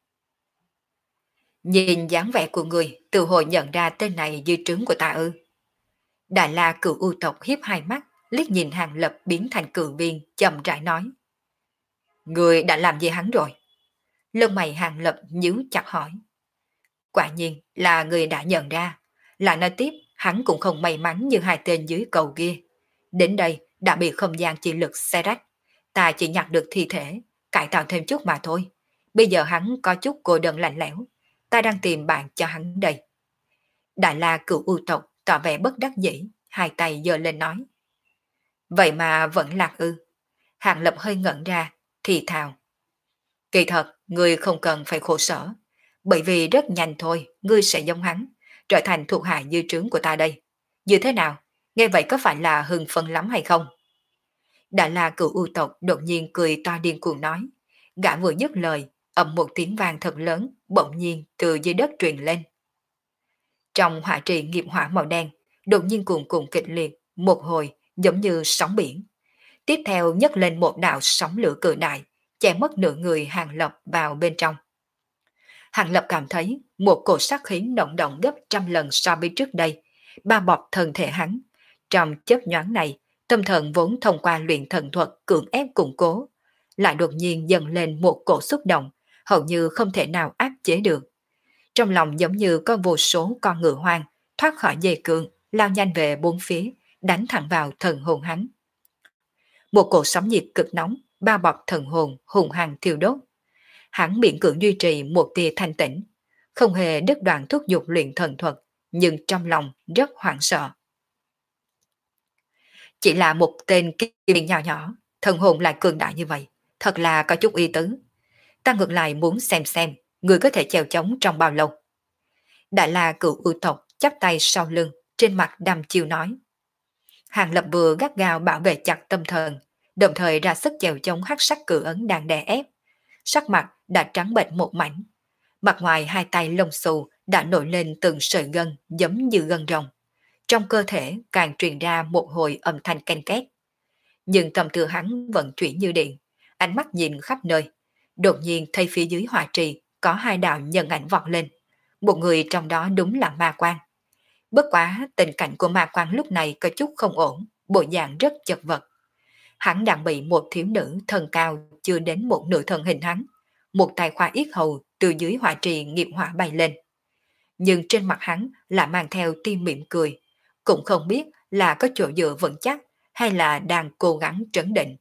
Nhìn dáng vẻ của người, từ hồi nhận ra tên này dưới trướng của ta ư. Đại La Cửu U tộc hiếp hai mắt, liếc nhìn Hàng Lập biến thành cự viên, chậm rãi nói. Người đã làm gì hắn rồi? Lông mày Hàng Lập nhíu chặt hỏi. Quả nhiên là người đã nhận ra. Lại nói tiếp, hắn cũng không may mắn như hai tên dưới cầu kia. Đến đây đã bị không gian chi lực xé rách. Ta chỉ nhặt được thi thể, cải tạo thêm chút mà thôi. Bây giờ hắn có chút cô đơn lạnh lẽo. Ta đang tìm bạn cho hắn đây. Đại La Cửu U tộc tỏ vẻ bất đắc dĩ, hai tay giơ lên nói. Vậy mà vẫn lạc ư? Hàng Lập hơi ngẩn ra, thì thào. Kỳ thật, ngươi không cần phải khổ sở. Bởi vì rất nhanh thôi, ngươi sẽ giống hắn, trở thành thuộc hạ dư trướng của ta đây. Như thế nào? Nghe vậy có phải là hưng phấn lắm hay không? Đại La Cửu U tộc đột nhiên cười to điên cuồng nói. Gã vừa dứt lời, ầm một tiếng vang thật lớn, bỗng nhiên từ dưới đất truyền lên. Trong hỏa trì nghiệp hỏa màu đen, đột nhiên cuồn cuộn kịch liệt, một hồi giống như sóng biển. Tiếp theo nhấc lên một đạo sóng lửa cự đại, che mất nửa người Hàng Lập vào bên trong. Hàng Lập cảm thấy một cổ sát khí nồng động gấp trăm lần so với trước đây, bao bọc thân thể hắn. Trong chớp nhoáng này, tâm thần vốn thông qua luyện thần thuật cưỡng ép củng cố, lại đột nhiên dần lên một cổ xúc động, hầu như không thể nào áp chế được. Trong lòng giống như có vô số con ngựa hoang thoát khỏi dây cương, lao nhanh về bốn phía, đánh thẳng vào thần hồn hắn. Một cổ sóng nhiệt cực nóng bao bọc thần hồn hùng hăng thiêu đốt. Hắn miễn cưỡng duy trì một tia thanh tĩnh, không hề đứt đoạn thúc giục luyện thần thuật, nhưng trong lòng rất hoảng sợ. Chỉ là một tên kia nhỏ nhỏ, thần hồn lại cường đại như vậy, thật là có chút uy tứ. Ta ngược lại muốn xem xem, người có thể chèo chống trong bao lâu. Đại La Cửu U tộc chắp tay sau lưng, trên mặt đăm chiêu nói. Hàng Lập vừa gắt gao bảo vệ chặt tâm thần, đồng thời ra sức chèo chống hắc sắc cự ấn đang đè ép. Sắc mặt đã trắng bệch một mảnh. Mặt ngoài hai tay lông xù đã nổi lên từng sợi gân giống như gân rồng. Trong cơ thể càng truyền ra một hồi âm thanh canh két. Nhưng tâm tư hắn vận chuyển như điện, ánh mắt nhìn khắp nơi. Đột nhiên thấy phía dưới hỏa trì có hai đạo nhân ảnh vọt lên. Một người trong đó đúng là Ma Quan. Bất quá tình cảnh của Ma Quan lúc này có chút không ổn, bộ dạng rất chật vật. Hắn đang bị một thiếu nữ thân cao chưa đến một nửa thân hình hắn, một tay khoa yết hầu từ dưới hỏa trì nghiệp hỏa bay lên. Nhưng trên mặt hắn lại mang theo tia mỉm cười, cũng không biết là có chỗ dựa vững chắc hay là đang cố gắng trấn định.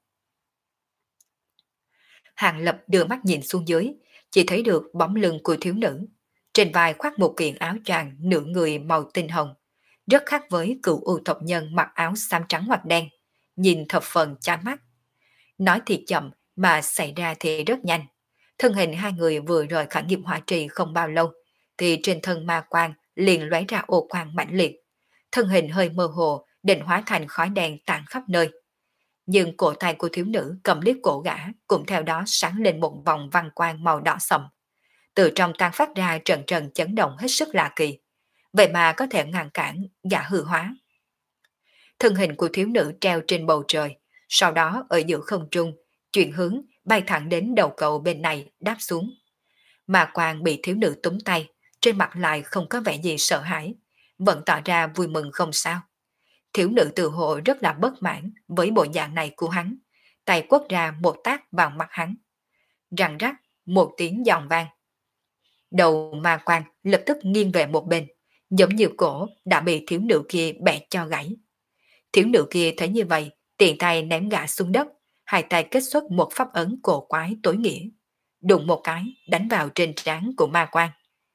Hàng Lập đưa mắt nhìn xuống dưới, chỉ thấy được bóng lưng của thiếu nữ. Trên vai khoác một kiện áo choàng nửa người màu tinh hồng, rất khác với cựu u tộc nhân mặc áo xám trắng hoặc đen, nhìn thập phần chói mắt. Nói thì chậm mà xảy ra thì rất nhanh. Thân hình hai người vừa rời khỏi nghiệp hỏa trì không bao lâu, thì trên thân ma quang liền lóe ra ô quang mãnh liệt. Thân hình hơi mơ hồ, định hóa thành khói đen tản khắp nơi. Nhưng cổ tay của thiếu nữ cầm liếc cổ gã cũng theo đó sáng lên một vòng văn quang màu đỏ sậm. Từ trong tan phát ra trận trận chấn động hết sức lạ kỳ. Vậy mà có thể ngăn cản gã hư hóa. Thân hình của thiếu nữ treo trên bầu trời, sau đó ở giữa không trung, chuyển hướng bay thẳng đến đầu cầu bên này đáp xuống. Mà Quang bị thiếu nữ túm tay, trên mặt lại không có vẻ gì sợ hãi, vẫn tỏ ra vui mừng không sao. Thiếu nữ tự hộ rất là bất mãn với bộ dạng này của hắn, tay quất ra một tác vào mặt hắn. Răng rắc, một tiếng giòn vang. Đầu Ma Quang lập tức nghiêng về một bên, giống như cổ đã bị thiếu nữ kia bẻ cho gãy. Thiếu nữ kia thấy như vậy, tiện tay ném gã xuống đất, hai tay kết xuất một pháp ấn cổ quái tối nghĩa. Đụng một cái, đánh vào trên trán của Ma Quang.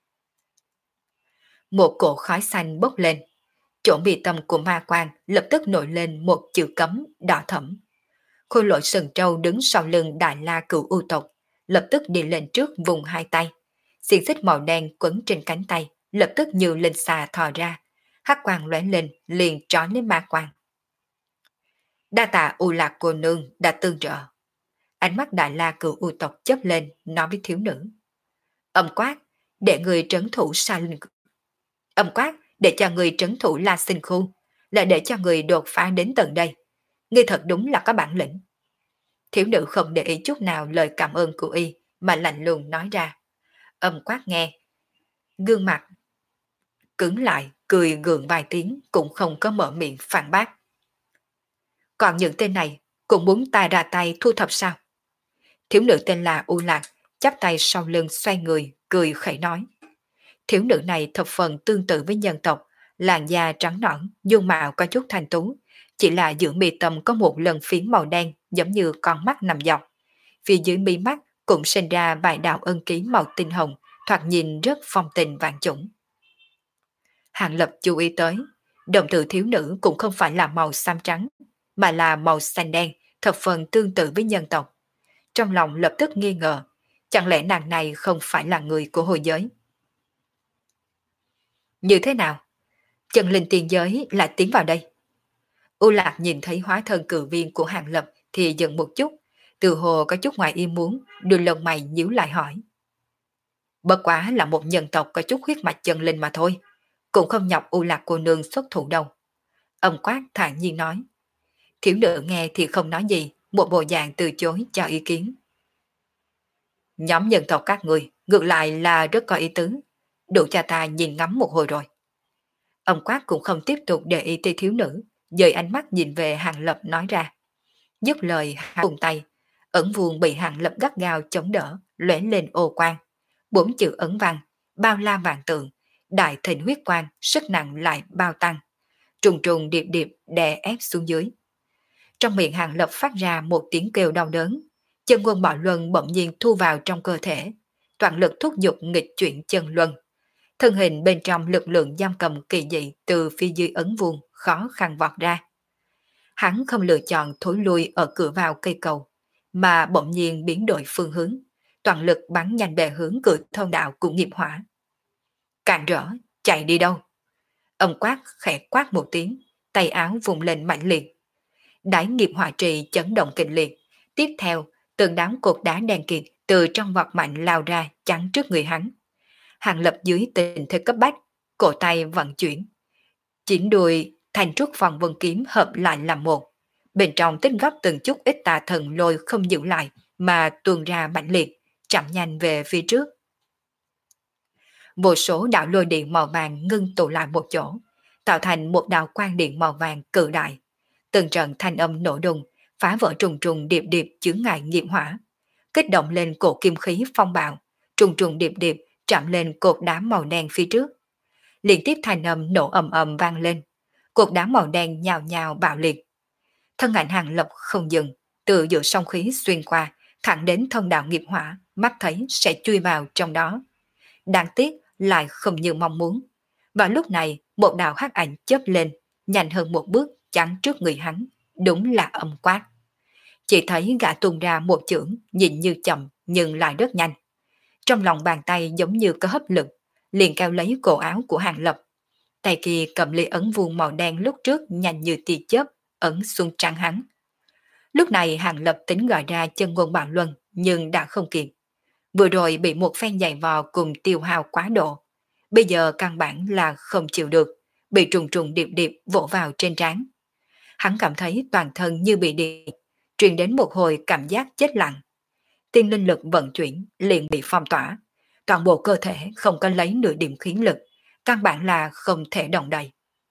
Một cỗ khói xanh bốc lên. Chỗ bị tâm của Ma Quang lập tức nổi lên một chữ cấm đỏ thẫm. Khôi Lỗi Sừng Trâu đứng sau lưng Đại La Cửu U tộc, lập tức đi lên trước vùng hai tay. Xiềng xích màu đen quấn trên cánh tay, lập tức như linh xà thò ra. Hắc quang lóe lên, liền trói lên Ma Quang. Đa tạ U Lạc cô nương đã tương trợ. Ánh mắt Đại La Cửu U tộc chớp lên, nói với thiếu nữ. Âm Quát, để người trấn thủ sa linh. Âm Quát, để cho người trấn thủ La Sinh Khu, là để cho người đột phá đến tận đây. Ngươi thật đúng là có bản lĩnh. Thiếu nữ không để ý chút nào lời cảm ơn của y, mà lạnh lùng nói ra. Âm Quát nghe, gương mặt cứng lại, cười gượng vài tiếng, cũng không có mở miệng phản bác. Còn những tên này cũng muốn ta ra tay thu thập sao? Thiếu nữ tên là U Lạc, chắp tay sau lưng xoay người, cười khẩy nói. Thiếu nữ này thập phần tương tự với nhân tộc, làn da trắng nõn, dung mạo có chút thanh tú, chỉ là giữa mi tâm có một lần phiến màu đen giống như con mắt nằm dọc. Phía dưới mi mắt cũng sinh ra vài đạo ân ký màu tinh hồng, thoạt nhìn rất phong tình vạn chủng. Hàng Lập chú ý tới, động từ thiếu nữ cũng không phải là màu xám trắng, mà là màu xanh đen, thập phần tương tự với nhân tộc. Trong lòng lập tức nghi ngờ, chẳng lẽ nàng này không phải là người của hồi giới? Như thế nào? Chân linh tiên giới lại tiến vào đây. U Lạc nhìn thấy hóa thân cử viên của Hàng Lập thì dừng một chút, từ hồ có chút ngoài ý muốn, đôi lông mày nhíu lại hỏi. Bất quá là một nhân tộc có chút huyết mạch chân linh mà thôi, cũng không nhọc U Lạc cô nương xuất thủ đâu. Âm Quát thản nhiên nói. Thiếu nữ nghe thì không nói gì, một bộ dạng từ chối cho ý kiến. Nhóm nhân tộc các người ngược lại là rất có ý tứ, đủ cho ta nhìn ngắm một hồi rồi. Âm Quát cũng không tiếp tục để ý tới thiếu nữ, dời ánh mắt nhìn về Hàng Lập nói ra. Dứt lời hắn vùng tay, ẩn vuông bị Hàng Lập gắt gao chống đỡ, lóe lên ô quang. Bốn chữ ấn văn, bao la vạn tượng, đại thịnh huyết quang, sức nặng lại bao tăng. Trùng trùng điệp điệp đè ép xuống dưới. Trong miệng Hàng Lập phát ra một tiếng kêu đau đớn, chân quân bạo luân bỗng nhiên thu vào trong cơ thể, toàn lực thúc giục nghịch chuyển chân luân. Thân hình bên trong lực lượng giam cầm kỳ dị từ phía dưới ấn vuông khó khăn vọt ra. Hắn không lựa chọn thối lui ở cửa vào cây cầu, mà bỗng nhiên biến đổi phương hướng, toàn lực bắn nhanh về hướng cửa thông đạo của nghiệp hỏa. Cạn rỡ, chạy đi đâu? Ông Quát khẽ quát một tiếng, tay áo vùng lên mạnh liệt. Đáy nghiệp hỏa trì chấn động kịch liệt, tiếp theo từng đám cột đá đen kịt từ trong vọt mạnh lao ra chắn trước người hắn. Hàng Lập dưới tình thế cấp bách, cổ tay vận chuyển. Chỉnh đùi thành trúc phòng vân kiếm hợp lại làm một. Bên trong tích góp từng chút ít tà thần lôi không giữ lại mà tuôn ra mạnh liệt, chậm nhanh về phía trước. Vô số đạo lôi điện màu vàng ngưng tụ lại một chỗ, tạo thành một đạo quang điện màu vàng cự đại. Từng trận thanh âm nổ đùng, phá vỡ trùng trùng điệp điệp chướng ngại nghiệp hỏa, kích động lên cổ kim khí phong bạo, trùng trùng điệp điệp chạm lên cột đá màu đen phía trước. Liên tiếp thanh âm nổ ầm ầm vang lên, cột đá màu đen nhào nhào bạo liệt. Thân ảnh Hàng Lập không dừng, từ giữa sông khí xuyên qua, thẳng đến thông đạo nghiệp hỏa, mắt thấy sẽ chui vào trong đó. Đáng tiếc lại không như mong muốn. Vào lúc này, một đạo hắc ảnh chớp lên, nhanh hơn một bước chắn trước người hắn, đúng là Âm Quát. Chỉ thấy gã tung ra một chưởng nhìn như chậm nhưng lại rất nhanh. Trong lòng bàn tay giống như có hấp lực, liền kéo lấy cổ áo của Hàng Lập. Tay kia cầm ly ấn vuông màu đen lúc trước nhanh như tia chớp, ấn xuống trán hắn. Lúc này Hàng Lập tính gọi ra chân ngôn bạo luân, nhưng đã không kịp. Vừa rồi bị một phen giày vò cùng tiêu hao quá độ. Bây giờ căn bản là không chịu được, bị trùng trùng điệp điệp vỗ vào trên trán. Hắn cảm thấy toàn thân như bị điện, truyền đến một hồi cảm giác chết lặng. Tiên linh lực vận chuyển liền bị phong tỏa. Toàn bộ cơ thể không có lấy nửa điểm khí lực, căn bản là không thể động đậy.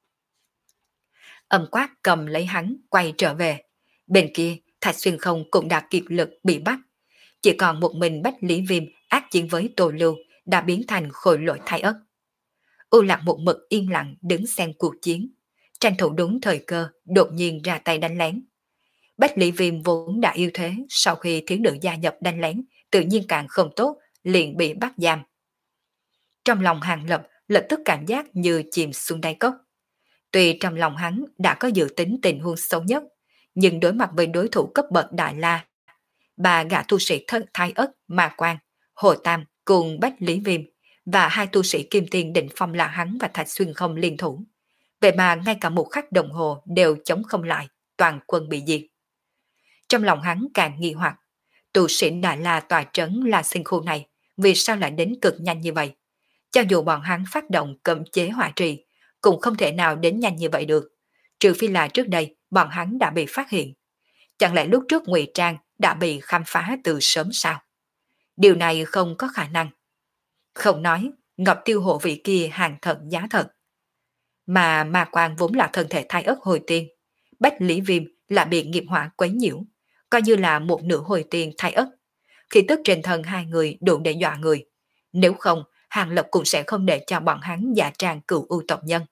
Âm quát cầm lấy hắn quay trở về. Bên kia Thạch Xuyên Không cũng đã kiệt lực bị bắt. Chỉ còn một mình Bách Lý Viêm ác chiến với Tô Lưu đã biến thành khôi lỗi thái ất. U Lạc một mực yên lặng đứng xem cuộc chiến, tranh thủ đúng thời cơ đột nhiên ra tay đánh lén. Bách Lý Viêm vốn đã yêu thế, sau khi thiếu nữ gia nhập đánh lén tự nhiên càng không tốt, liền bị bắt giam. Trong lòng Hàng Lập lập tức cảm giác như chìm xuống đáy cốc. Tuy trong lòng hắn đã có dự tính tình huống xấu nhất, nhưng đối mặt với đối thủ cấp bậc Đại La, bà gã tu sĩ thân thái ất Ma Quan, Hồ Tam cùng Bách Lý Viêm và hai tu sĩ kim tiền định phong là hắn và Thạch Xuyên Không liên thủ. Vậy mà ngay cả một khắc đồng hồ đều chống không lại, toàn quân bị diệt. Trong lòng hắn càng nghi hoặc, tu sĩ Đại La tòa trấn là sinh khu này, vì sao lại đến cực nhanh như vậy? Cho dù bọn hắn phát động cấm chế hỏa trì, cũng không thể nào đến nhanh như vậy được, trừ phi là trước đây bọn hắn đã bị phát hiện. Chẳng lẽ lúc trước ngụy trang đã bị khám phá từ sớm sao? Điều này không có khả năng. Không nói, Ngọc Tiêu hộ vị kia hàng thật giá thật. Mà Ma Quan vốn là thân thể thai ất hồi tiên, Bách Lý Viêm là bị nghiệp hỏa quấy nhiễu, coi như là một nửa hồi tiên thai ất. Khi tức trên thân hai người đủ để dọa người. Nếu không, Hàng Lập cũng sẽ không để cho bọn hắn giả trang cựu ưu tộc nhân.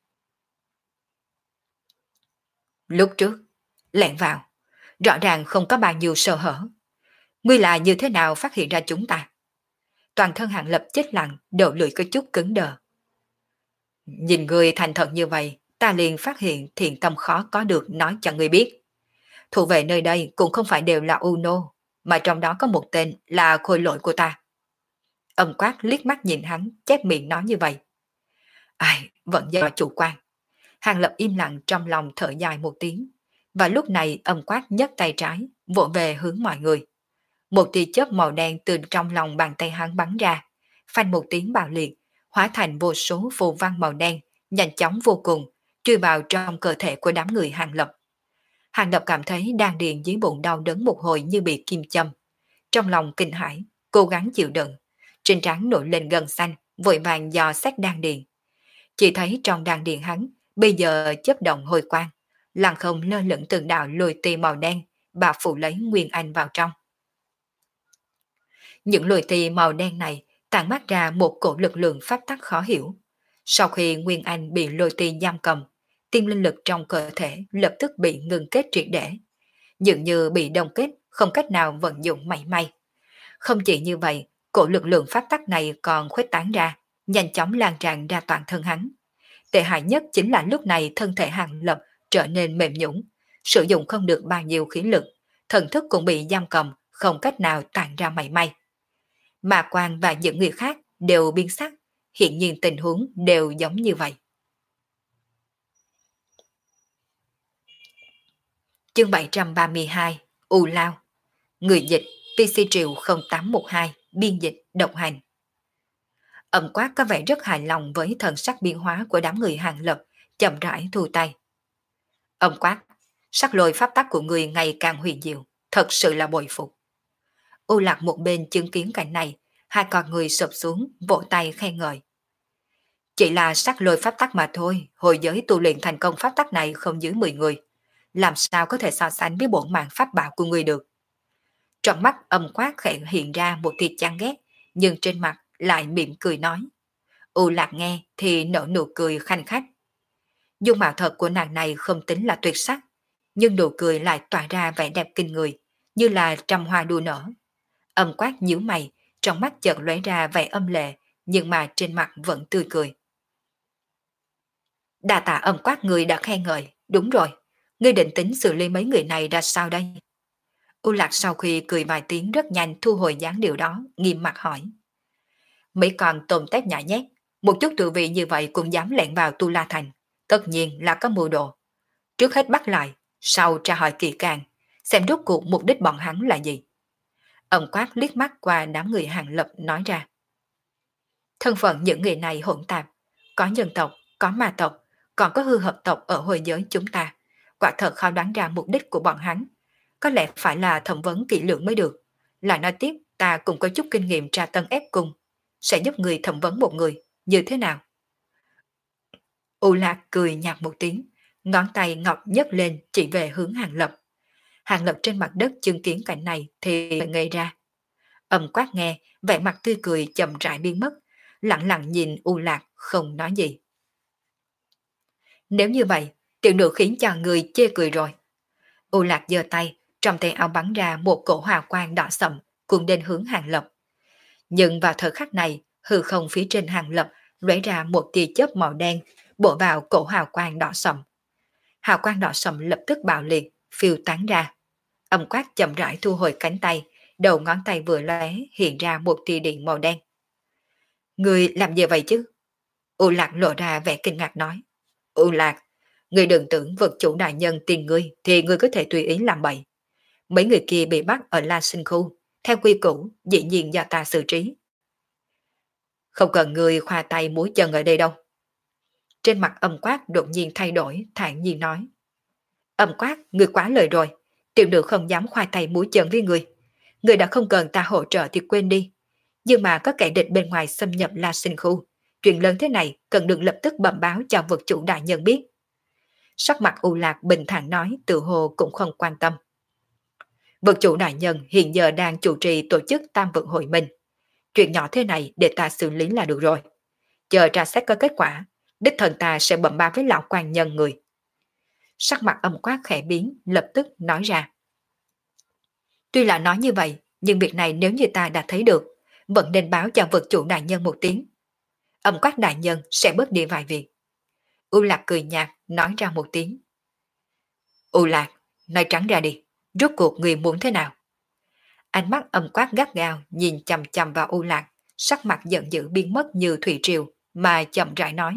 Lúc trước, lẻn vào, rõ ràng không có bao nhiêu sơ hở. Ngươi là như thế nào phát hiện ra chúng ta? Toàn thân Hàng Lập chết lặng, đầu lưỡi có chút cứng đờ. Nhìn ngươi thành thật như vậy, ta liền phát hiện thiện tâm khó có được nói cho ngươi biết. Thủ vệ nơi đây cũng không phải đều là Uno, mà trong đó có một tên là khôi lỗi của ta. Âm Quát liếc mắt nhìn hắn, chép miệng nói như vậy. Ai, vẫn do chủ quan. Hàng Lập im lặng trong lòng thở dài một tiếng, và lúc này Âm Quát nhấc tay trái, vỗ về hướng mọi người. Một tia chớp màu đen từ trong lòng bàn tay hắn bắn ra, phanh một tiếng bạo liệt, hóa thành vô số phù văn màu đen, nhanh chóng vô cùng, chui vào trong cơ thể của đám người Hàng Lập. Hàng Lập cảm thấy đan điền dưới bụng đau đớn một hồi như bị kim châm. Trong lòng kinh hãi, cố gắng chịu đựng, trên trán nổi lên gân xanh, vội vàng dò xét đan điền. Chỉ thấy trong đan điền hắn, bây giờ chớp động hồi quang, lặng không lơ lửng từng đạo lôi tì màu đen, bà phủ lấy Nguyên Anh vào trong. Những lôi tì màu đen này tản mát ra một cổ lực lượng pháp tắc khó hiểu. Sau khi Nguyên Anh bị lôi tì giam cầm, tiên linh lực trong cơ thể lập tức bị ngừng kết triệt để, dường như bị đông kết, không cách nào vận dụng mảy may. Không chỉ như vậy, cổ lực lượng pháp tắc này còn khuếch tán ra, nhanh chóng lan tràn ra toàn thân hắn. Tệ hại nhất chính là lúc này thân thể Hàng Lập trở nên mềm nhũn, sử dụng không được bao nhiêu khí lực, thần thức cũng bị giam cầm, không cách nào tản ra mảy may. Mà Quan và những người khác đều biến sắc, hiện nhiên tình huống đều giống như vậy. Chương bảy trăm ba mươi hai, U Lao. Người dịch pê xê Triệu không tám một hai, biên dịch độc hành. Âm Quát có vẻ rất hài lòng với thần sắc biến hóa của đám người Hàng Lập, chậm rãi thu tay. Âm Quát, sắc lôi pháp tắc của người ngày càng huyền diệu, thật sự là bội phục. U Lạc một bên chứng kiến cảnh này, hai con người sụp xuống, vỗ tay khen ngợi. Chỉ là sắc lôi pháp tắc mà thôi, hồi giới tu luyện thành công pháp tắc này không dưới mười người. Làm sao có thể so sánh với bổn mạng pháp bảo của người được? Trong mắt Âm Quát khẽ hiện ra một tia chán ghét, nhưng trên mặt lại mỉm cười nói. U Lạc nghe thì nở nụ cười khanh khách. Dung mạo thật của nàng này không tính là tuyệt sắc, nhưng nụ cười lại tỏa ra vẻ đẹp kinh người, như là trăm hoa đua nở. Âm Quát nhíu mày, trong mắt chợt lóe ra vẻ âm lệ, nhưng mà trên mặt vẫn tươi cười. Đa tạ Âm Quát người đã khen ngợi, đúng rồi, ngươi định tính xử lý mấy người này ra sao đây? U Lạc sau khi cười vài tiếng rất nhanh thu hồi dáng điệu đó, nghiêm mặt hỏi. Mấy con tôm tép nhại nhét, một chút tự vị như vậy cũng dám lẻn vào Tu La Thành, tất nhiên là có mưu đồ. Trước hết bắt lại, sau tra hỏi kỹ càng, xem rốt cuộc mục đích bọn hắn là gì. Ông quát liếc mắt qua đám người Hàng Lập nói ra. Thân phận những người này hỗn tạp, có nhân tộc, có ma tộc, còn có hư hợp tộc ở hồi giới chúng ta. Quả thật khó đoán ra mục đích của bọn hắn. Có lẽ phải là thẩm vấn kỹ lưỡng mới được. Lại nói tiếp, ta cũng có chút kinh nghiệm tra tân ép cung. Sẽ giúp người thẩm vấn một người, như thế nào? U Lạc cười nhạt một tiếng, ngón tay ngọc nhấc lên chỉ về hướng Hàng Lập. Hàng Lập trên mặt đất chứng kiến cảnh này thì ngây ra. Âm quát nghe, vẻ mặt tươi cười chậm rãi biến mất, lặng lặng nhìn U Lạc không nói gì. Nếu như vậy, tiểu nữ khiến cho người chê cười rồi. U Lạc giơ tay, trong tay áo bắn ra một cổ hào quang đỏ sậm, cuốn đến hướng Hàng Lập. Nhưng vào thời khắc này, hư không phía trên Hàng Lập lóe ra một tia chớp màu đen, bổ vào cổ hào quang đỏ sậm. Hào quang đỏ sậm lập tức bạo liệt, phiêu tán ra. Âm quát chậm rãi thu hồi cánh tay, đầu ngón tay vừa lóe hiện ra một tia điện màu đen. Người làm gì vậy chứ? U Lạc lộ ra vẻ kinh ngạc nói. U Lạc, người đừng tưởng vật chủ đại nhân tìm ngươi thì ngươi có thể tùy ý làm bậy. Mấy người kia bị bắt ở La Sinh Khu, theo quy củ dĩ nhiên do ta xử trí. Không cần người khoa tay múi chân ở đây đâu. Trên mặt Âm quát đột nhiên thay đổi, thản nhiên nói. Âm quát, người quá lời rồi. Tiểu nữ không dám khoa tay múi chân với người. Người đã không cần ta hỗ trợ thì quên đi. Nhưng mà có kẻ địch bên ngoài xâm nhập La Sinh Khu. Chuyện lớn thế này cần được lập tức bẩm báo cho vật chủ đại nhân biết. Sắc mặt U Lạc bình thản nói, tự hồ cũng không quan tâm. Vật chủ đại nhân hiện giờ đang chủ trì tổ chức tam vận hội minh. Chuyện nhỏ thế này để ta xử lý là được rồi. Chờ tra xét có kết quả, đích thần ta sẽ bẩm báo với lão quan nhân người. Sắc mặt Âm quát khẽ biến, lập tức nói ra. Tuy là nói như vậy, nhưng việc này nếu như ta đã thấy được, vẫn nên báo cho vật chủ đại nhân một tiếng. Âm quát đại nhân sẽ bớt đi vài việc. U Lạc cười nhạt, nói ra một tiếng. U Lạc, nói trắng ra đi, rốt cuộc người muốn thế nào? Ánh mắt Âm quát gắt gao nhìn chằm chằm vào U Lạc, sắc mặt giận dữ biến mất như thủy triều, mà chậm rãi nói.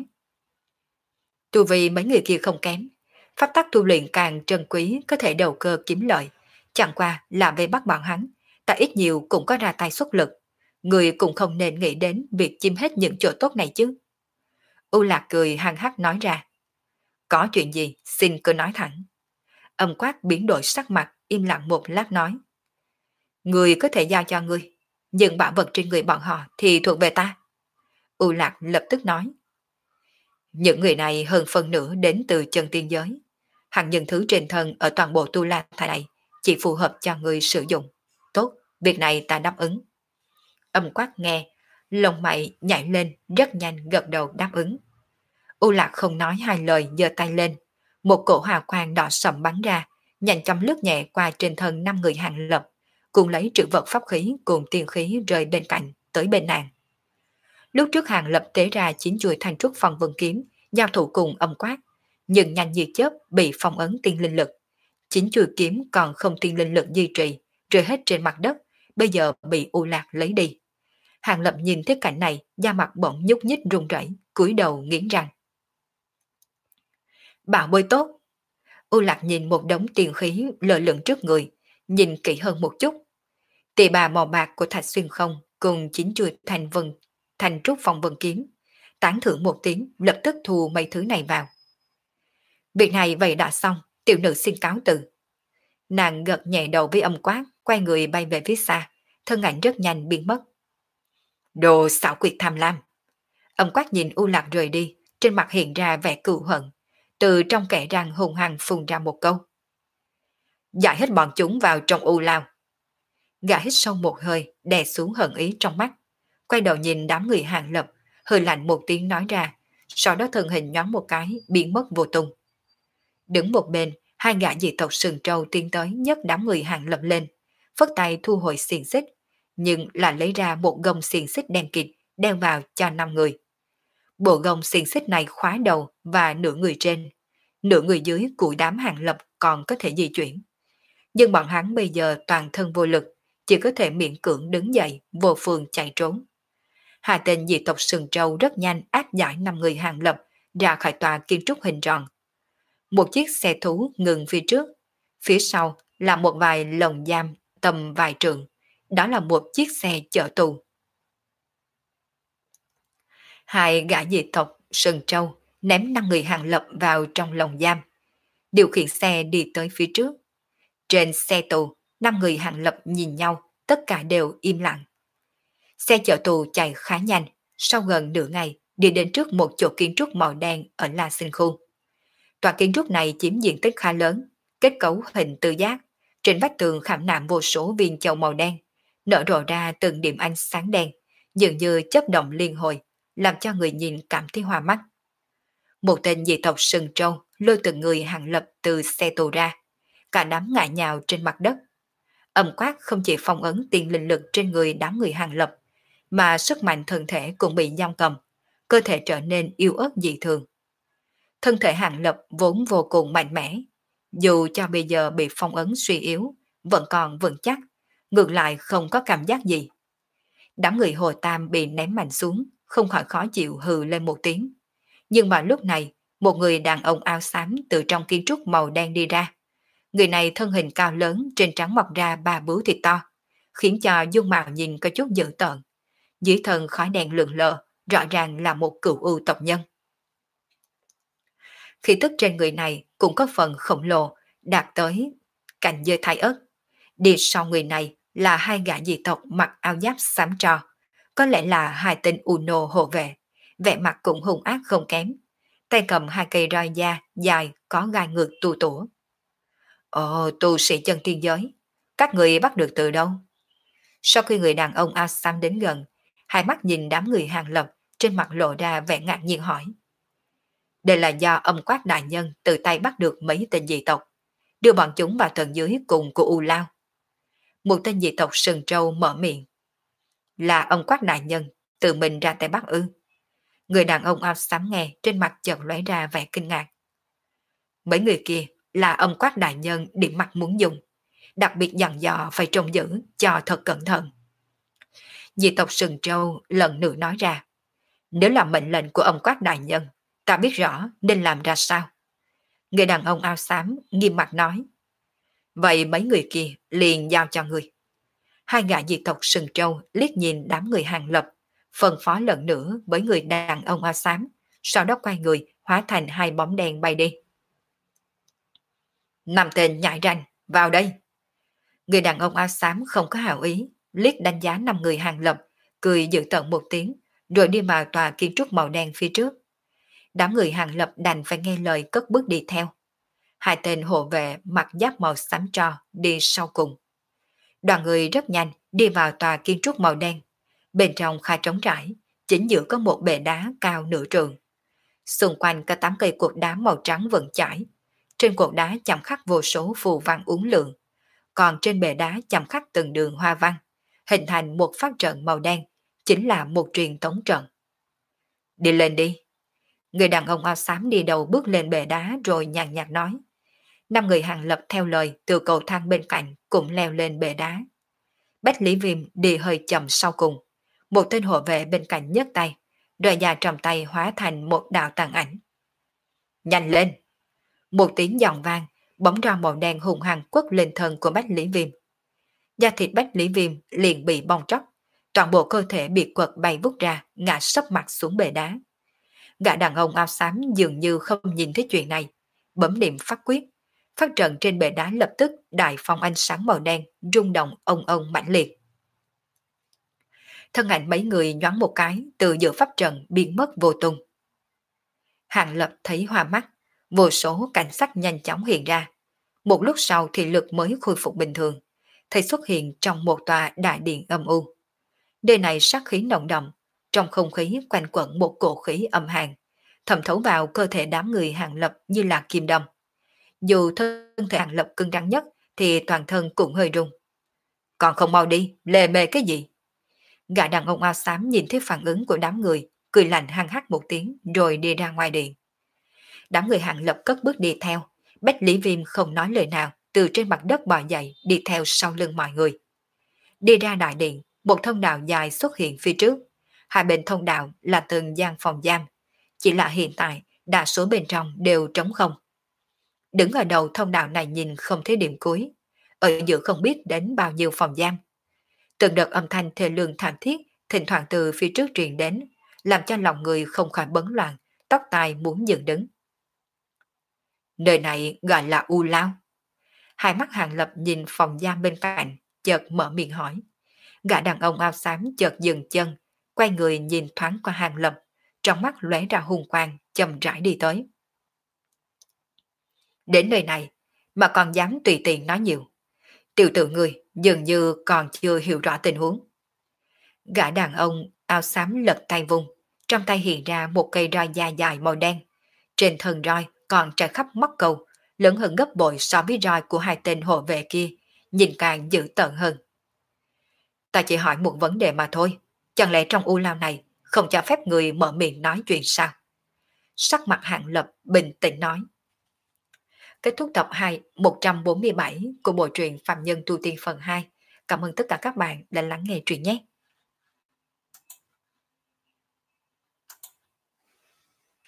Tu vì mấy người kia không kém, pháp tắc tu luyện càng trân quý có thể đầu cơ kiếm lợi, chẳng qua là về bắt bọn hắn, ta ít nhiều cũng có ra tay xuất lực, người cũng không nên nghĩ đến việc chiếm hết những chỗ tốt này chứ. U Lạc cười hăng hắc nói ra. Có chuyện gì, xin cứ nói thẳng. Âm quát biến đổi sắc mặt, im lặng một lát nói. Người có thể giao cho ngươi, nhưng bảo vật trên người bọn họ thì thuộc về ta. U Lạc lập tức nói. Những người này hơn phần nửa đến từ chân tiên giới. Hẳn những thứ trên thân ở toàn bộ Tu La Thành này chỉ phù hợp cho người sử dụng. Tốt, việc này ta đáp ứng. Âm quát nghe, lông mày nhảy lên rất nhanh gật đầu đáp ứng. U Lạc không nói hai lời giơ tay lên. Một cổ hào quang đỏ sậm bắn ra, nhanh chóng lướt nhẹ qua trên thân năm người Hàng Lập, cùng lấy trữ vật pháp khí cùng tiên khí rơi bên cạnh tới bên nàng. Lúc trước Hàng Lập tế ra chín chuôi thanh trúc phong vân kiếm, giao thủ cùng Âm quát, nhưng nhanh như chớp bị phong ấn tiên linh lực. Chín chuôi kiếm còn không tiên linh lực duy trì, rơi hết trên mặt đất, bây giờ bị U Lạc lấy đi. Hàng Lập nhìn thấy cảnh này, da mặt bỗng nhúc nhích run rẩy, cúi đầu nghiến răng. Bảo bối tốt. U Lạc nhìn một đống tiền khí lơ lửng trước người, nhìn kỹ hơn một chút. Tỳ bà màu bạc của Thạch Xuyên Không cùng chín chuôi thành vân, thành trúc phong vân kiếm, tán thưởng một tiếng, lập tức thu mấy thứ này vào. Việc này vậy đã xong, tiểu nữ xin cáo từ. Nàng gật nhẹ đầu với Âm quát, quay người bay về phía xa, thân ảnh rất nhanh biến mất. Đồ xảo quyệt tham lam. Âm quát nhìn U Lạc rời đi, trên mặt hiện ra vẻ cừu hận, từ trong kẽ răng hùng hăng phun ra một câu. Giải hết bọn chúng vào trong u lao. Gã hít sâu một hơi, đè xuống hận ý trong mắt, quay đầu nhìn đám người Hàng Lập, hơi lạnh một tiếng nói ra, sau đó thân hình nhoáng một cái, biến mất vô tung. Đứng một bên, hai gã dị tộc sừng trâu tiến tới nhấc đám người Hàng Lập lên, phất tay thu hồi xiềng xích, nhưng là lấy ra một gông xiềng xích đen kịt, đeo vào cho năm người. Bộ gông xiềng xích này khóa đầu và nửa người trên, nửa người dưới của đám Hàng Lập còn có thể di chuyển. Nhưng bọn hắn bây giờ toàn thân vô lực, chỉ có thể miễn cưỡng đứng dậy, vô phương chạy trốn. Hai tên dị tộc sừng trâu rất nhanh áp giải năm người hàng lập ra khỏi tòa kiến trúc hình tròn. Một chiếc xe thú ngừng phía trước, phía sau là một vài lồng giam tầm vài trượng, đó là một chiếc xe chở tù. Hai gã dị tộc sừng trâu ném năm người hàng lập vào trong lồng giam, điều khiển xe đi tới phía trước. Trên xe tù, năm người hàng lập nhìn nhau, tất cả đều im lặng. Xe chở tù chạy khá nhanh, sau gần nửa ngày đi đến trước một chỗ kiến trúc màu đen ở La Sinh Khu. Tòa kiến trúc này chiếm diện tích khá lớn, kết cấu hình tứ giác, trên vách tường khảm nạm vô số viên châu màu đen, nở rộ ra từng điểm ánh sáng đen, dường như chớp động liên hồi, làm cho người nhìn cảm thấy hoa mắt. Một tên dị tộc sừng trâu lôi từng người hàng lập từ xe tù ra, cả đám ngã nhào trên mặt đất. Âm quát không chỉ phong ấn tiền linh lực trên người đám người hàng lập, mà sức mạnh thân thể cũng bị giam cầm, cơ thể trở nên yếu ớt dị thường. Thân thể hàng lập vốn vô cùng mạnh mẽ, dù cho bây giờ bị phong ấn suy yếu, vẫn còn vững chắc, ngược lại không có cảm giác gì. Đám người Hồ Tam bị ném mạnh xuống, không khỏi khó chịu hừ lên một tiếng. Nhưng mà lúc này, một người đàn ông áo xám từ trong kiến trúc màu đen đi ra. Người này thân hình cao lớn, trên trán mọc ra ba bướu thịt to, khiến cho dung mạo nhìn có chút dữ tợn. Dưới thân khói đen lượn lờ, rõ ràng là một cửu u tộc nhân. Khí tức trên người này cũng có phần khổng lồ, đạt tới cảnh giới thái ớt. Đi sau người này là hai gã dị tộc mặc áo giáp xám tro, có lẽ là hai tên Uno hộ vệ, vẻ mặt cũng hung ác không kém, tay cầm hai cây roi da dài có gai ngược tu tủa. Ồ, tu sĩ chân tiên giới, các người bắt được từ đâu? Sau khi người đàn ông áo xám đến gần, hai mắt nhìn đám người hàng lập, trên mặt lộ ra vẻ ngạc nhiên hỏi. Đây là do âm quát đại nhân từ tay bắt được mấy tên dị tộc, đưa bọn chúng vào tầng dưới cùng của U Lao. Một tên dị tộc sừng trâu mở miệng. Là âm quát đại nhân tự mình ra tay bắt ư? Người đàn ông áo xám nghe, trên mặt chợt lóe ra vẻ kinh ngạc. Mấy người kia là âm quát đại nhân điểm mặt muốn dùng, đặc biệt dặn dò phải trông giữ cho thật cẩn thận. Dị tộc sừng trâu lần nữa nói ra. Nếu là mệnh lệnh của âm quát đại nhân, ta biết rõ nên làm ra sao. Người đàn ông áo xám nghiêm mặt nói. Vậy mấy người kia liền giao cho người. Hai gã dị tộc sừng trâu liếc nhìn đám người hàng lập, phân phó lần nữa với người đàn ông áo xám, sau đó quay người hóa thành hai bóng đèn bay đi. Năm tên nhãi ranh, vào đây. Người đàn ông áo xám không có hảo ý, liếc đánh giá năm người hàng lập, cười dự tận một tiếng, rồi đi vào tòa kiến trúc màu đen phía trước. Đám người hàng lập đành phải nghe lời cất bước đi theo. Hai tên hộ vệ mặc giáp màu xám tro đi sau cùng. Đoàn người rất nhanh đi vào tòa kiến trúc màu đen. Bên trong khá trống trải, chính giữa có một bệ đá cao nửa trường. Xung quanh có tám cây cột đá màu trắng vững chãi. Trên cột đá chạm khắc vô số phù văn uốn lượn. Còn trên bệ đá chạm khắc từng đường hoa văn, hình thành một phát trận màu đen, chính là một truyền tống trận. Đi lên đi. Người đàn ông áo xám đi đầu bước lên bệ đá rồi nhàn nhạt nói. Năm người hàng lập theo lời từ cầu thang bên cạnh cũng leo lên bệ đá. Bách Lý Viêm đi hơi chậm sau cùng. Một tên hộ vệ bên cạnh nhấc tay, roi dài trong tay hóa thành một đạo tàn ảnh. Nhanh lên! Một tiếng giòn vang, bóng roi màu đen hùng hăng quất lên thân của Bách Lý Viêm. Da thịt Bách Lý Viêm liền bị bong tróc, toàn bộ cơ thể bị quật bay vút ra, ngã sấp mặt xuống bệ đá. Gã đàn ông áo xám dường như không nhìn thấy chuyện này, bấm niệm phát quyết. Phát trận trên bệ đá lập tức đại phong ánh sáng màu đen, rung động ông ông mãnh liệt. Thân ảnh mấy người nhoáng một cái, từ giữa pháp trận biến mất vô tung. Hàng lập thấy hoa mắt, vô số cảnh sắc nhanh chóng hiện ra. Một lúc sau thì lực mới khôi phục bình thường, thấy xuất hiện trong một tòa đại điện âm u. Nơi này sát khí nồng đậm, trong không khí quanh quẩn một cổ khí âm hàn, thẩm thấu vào cơ thể đám người Hàng lập như là kim đâm. Dù thân thể Hàng lập cứng rắn nhất thì toàn thân cũng hơi rung. Còn không mau đi, lề mề cái gì? Gã đàn ông áo xám nhìn thấy phản ứng của đám người, cười lạnh hăng hắc một tiếng rồi đi ra ngoài điện. Đám người Hàng lập cất bước đi theo, Bách Lý Viêm không nói lời nào, từ trên mặt đất bò dậy đi theo sau lưng mọi người. Đi ra đại điện, một thông đạo dài xuất hiện phía trước. Hai bên thông đạo là từng gian phòng giam. Chỉ là hiện tại, đa số bên trong đều trống không. Đứng ở đầu thông đạo này nhìn không thấy điểm cuối. Ở giữa không biết đến bao nhiêu phòng giam. Từng đợt âm thanh thê lương thảm thiết thỉnh thoảng từ phía trước truyền đến, làm cho lòng người không khỏi bấn loạn, tóc tai muốn dựng đứng. Nơi này gọi là U Lao. Hai mắt Hàng Lập nhìn phòng giam bên cạnh, chợt mở miệng hỏi. Gã đàn ông áo xám chợt dừng chân, quay người nhìn thoáng qua Hàng Lập, trong mắt lóe ra hung quang, chậm rãi đi tới. Đến nơi này mà còn dám tùy tiện nói nhiều. Tiểu tử người dường như còn chưa hiểu rõ tình huống. Gã đàn ông áo xám lật tay vùng, trong tay hiện ra một cây roi da dài màu đen. Trên thân roi còn trải khắp móc câu, lớn hơn gấp bội so với roi của hai tên hộ vệ kia, nhìn càng dữ tợn hơn. Ta chỉ hỏi một vấn đề mà thôi, chẳng lẽ trong u lao này không cho phép người mở miệng nói chuyện sao? Sắc mặt Hạng Lập bình tĩnh nói. Kết thúc tập hai một trăm bốn mươi bảy của bộ truyện Phạm Nhân Tu Tiên phần hai. Cảm ơn tất cả các bạn đã lắng nghe truyện nhé.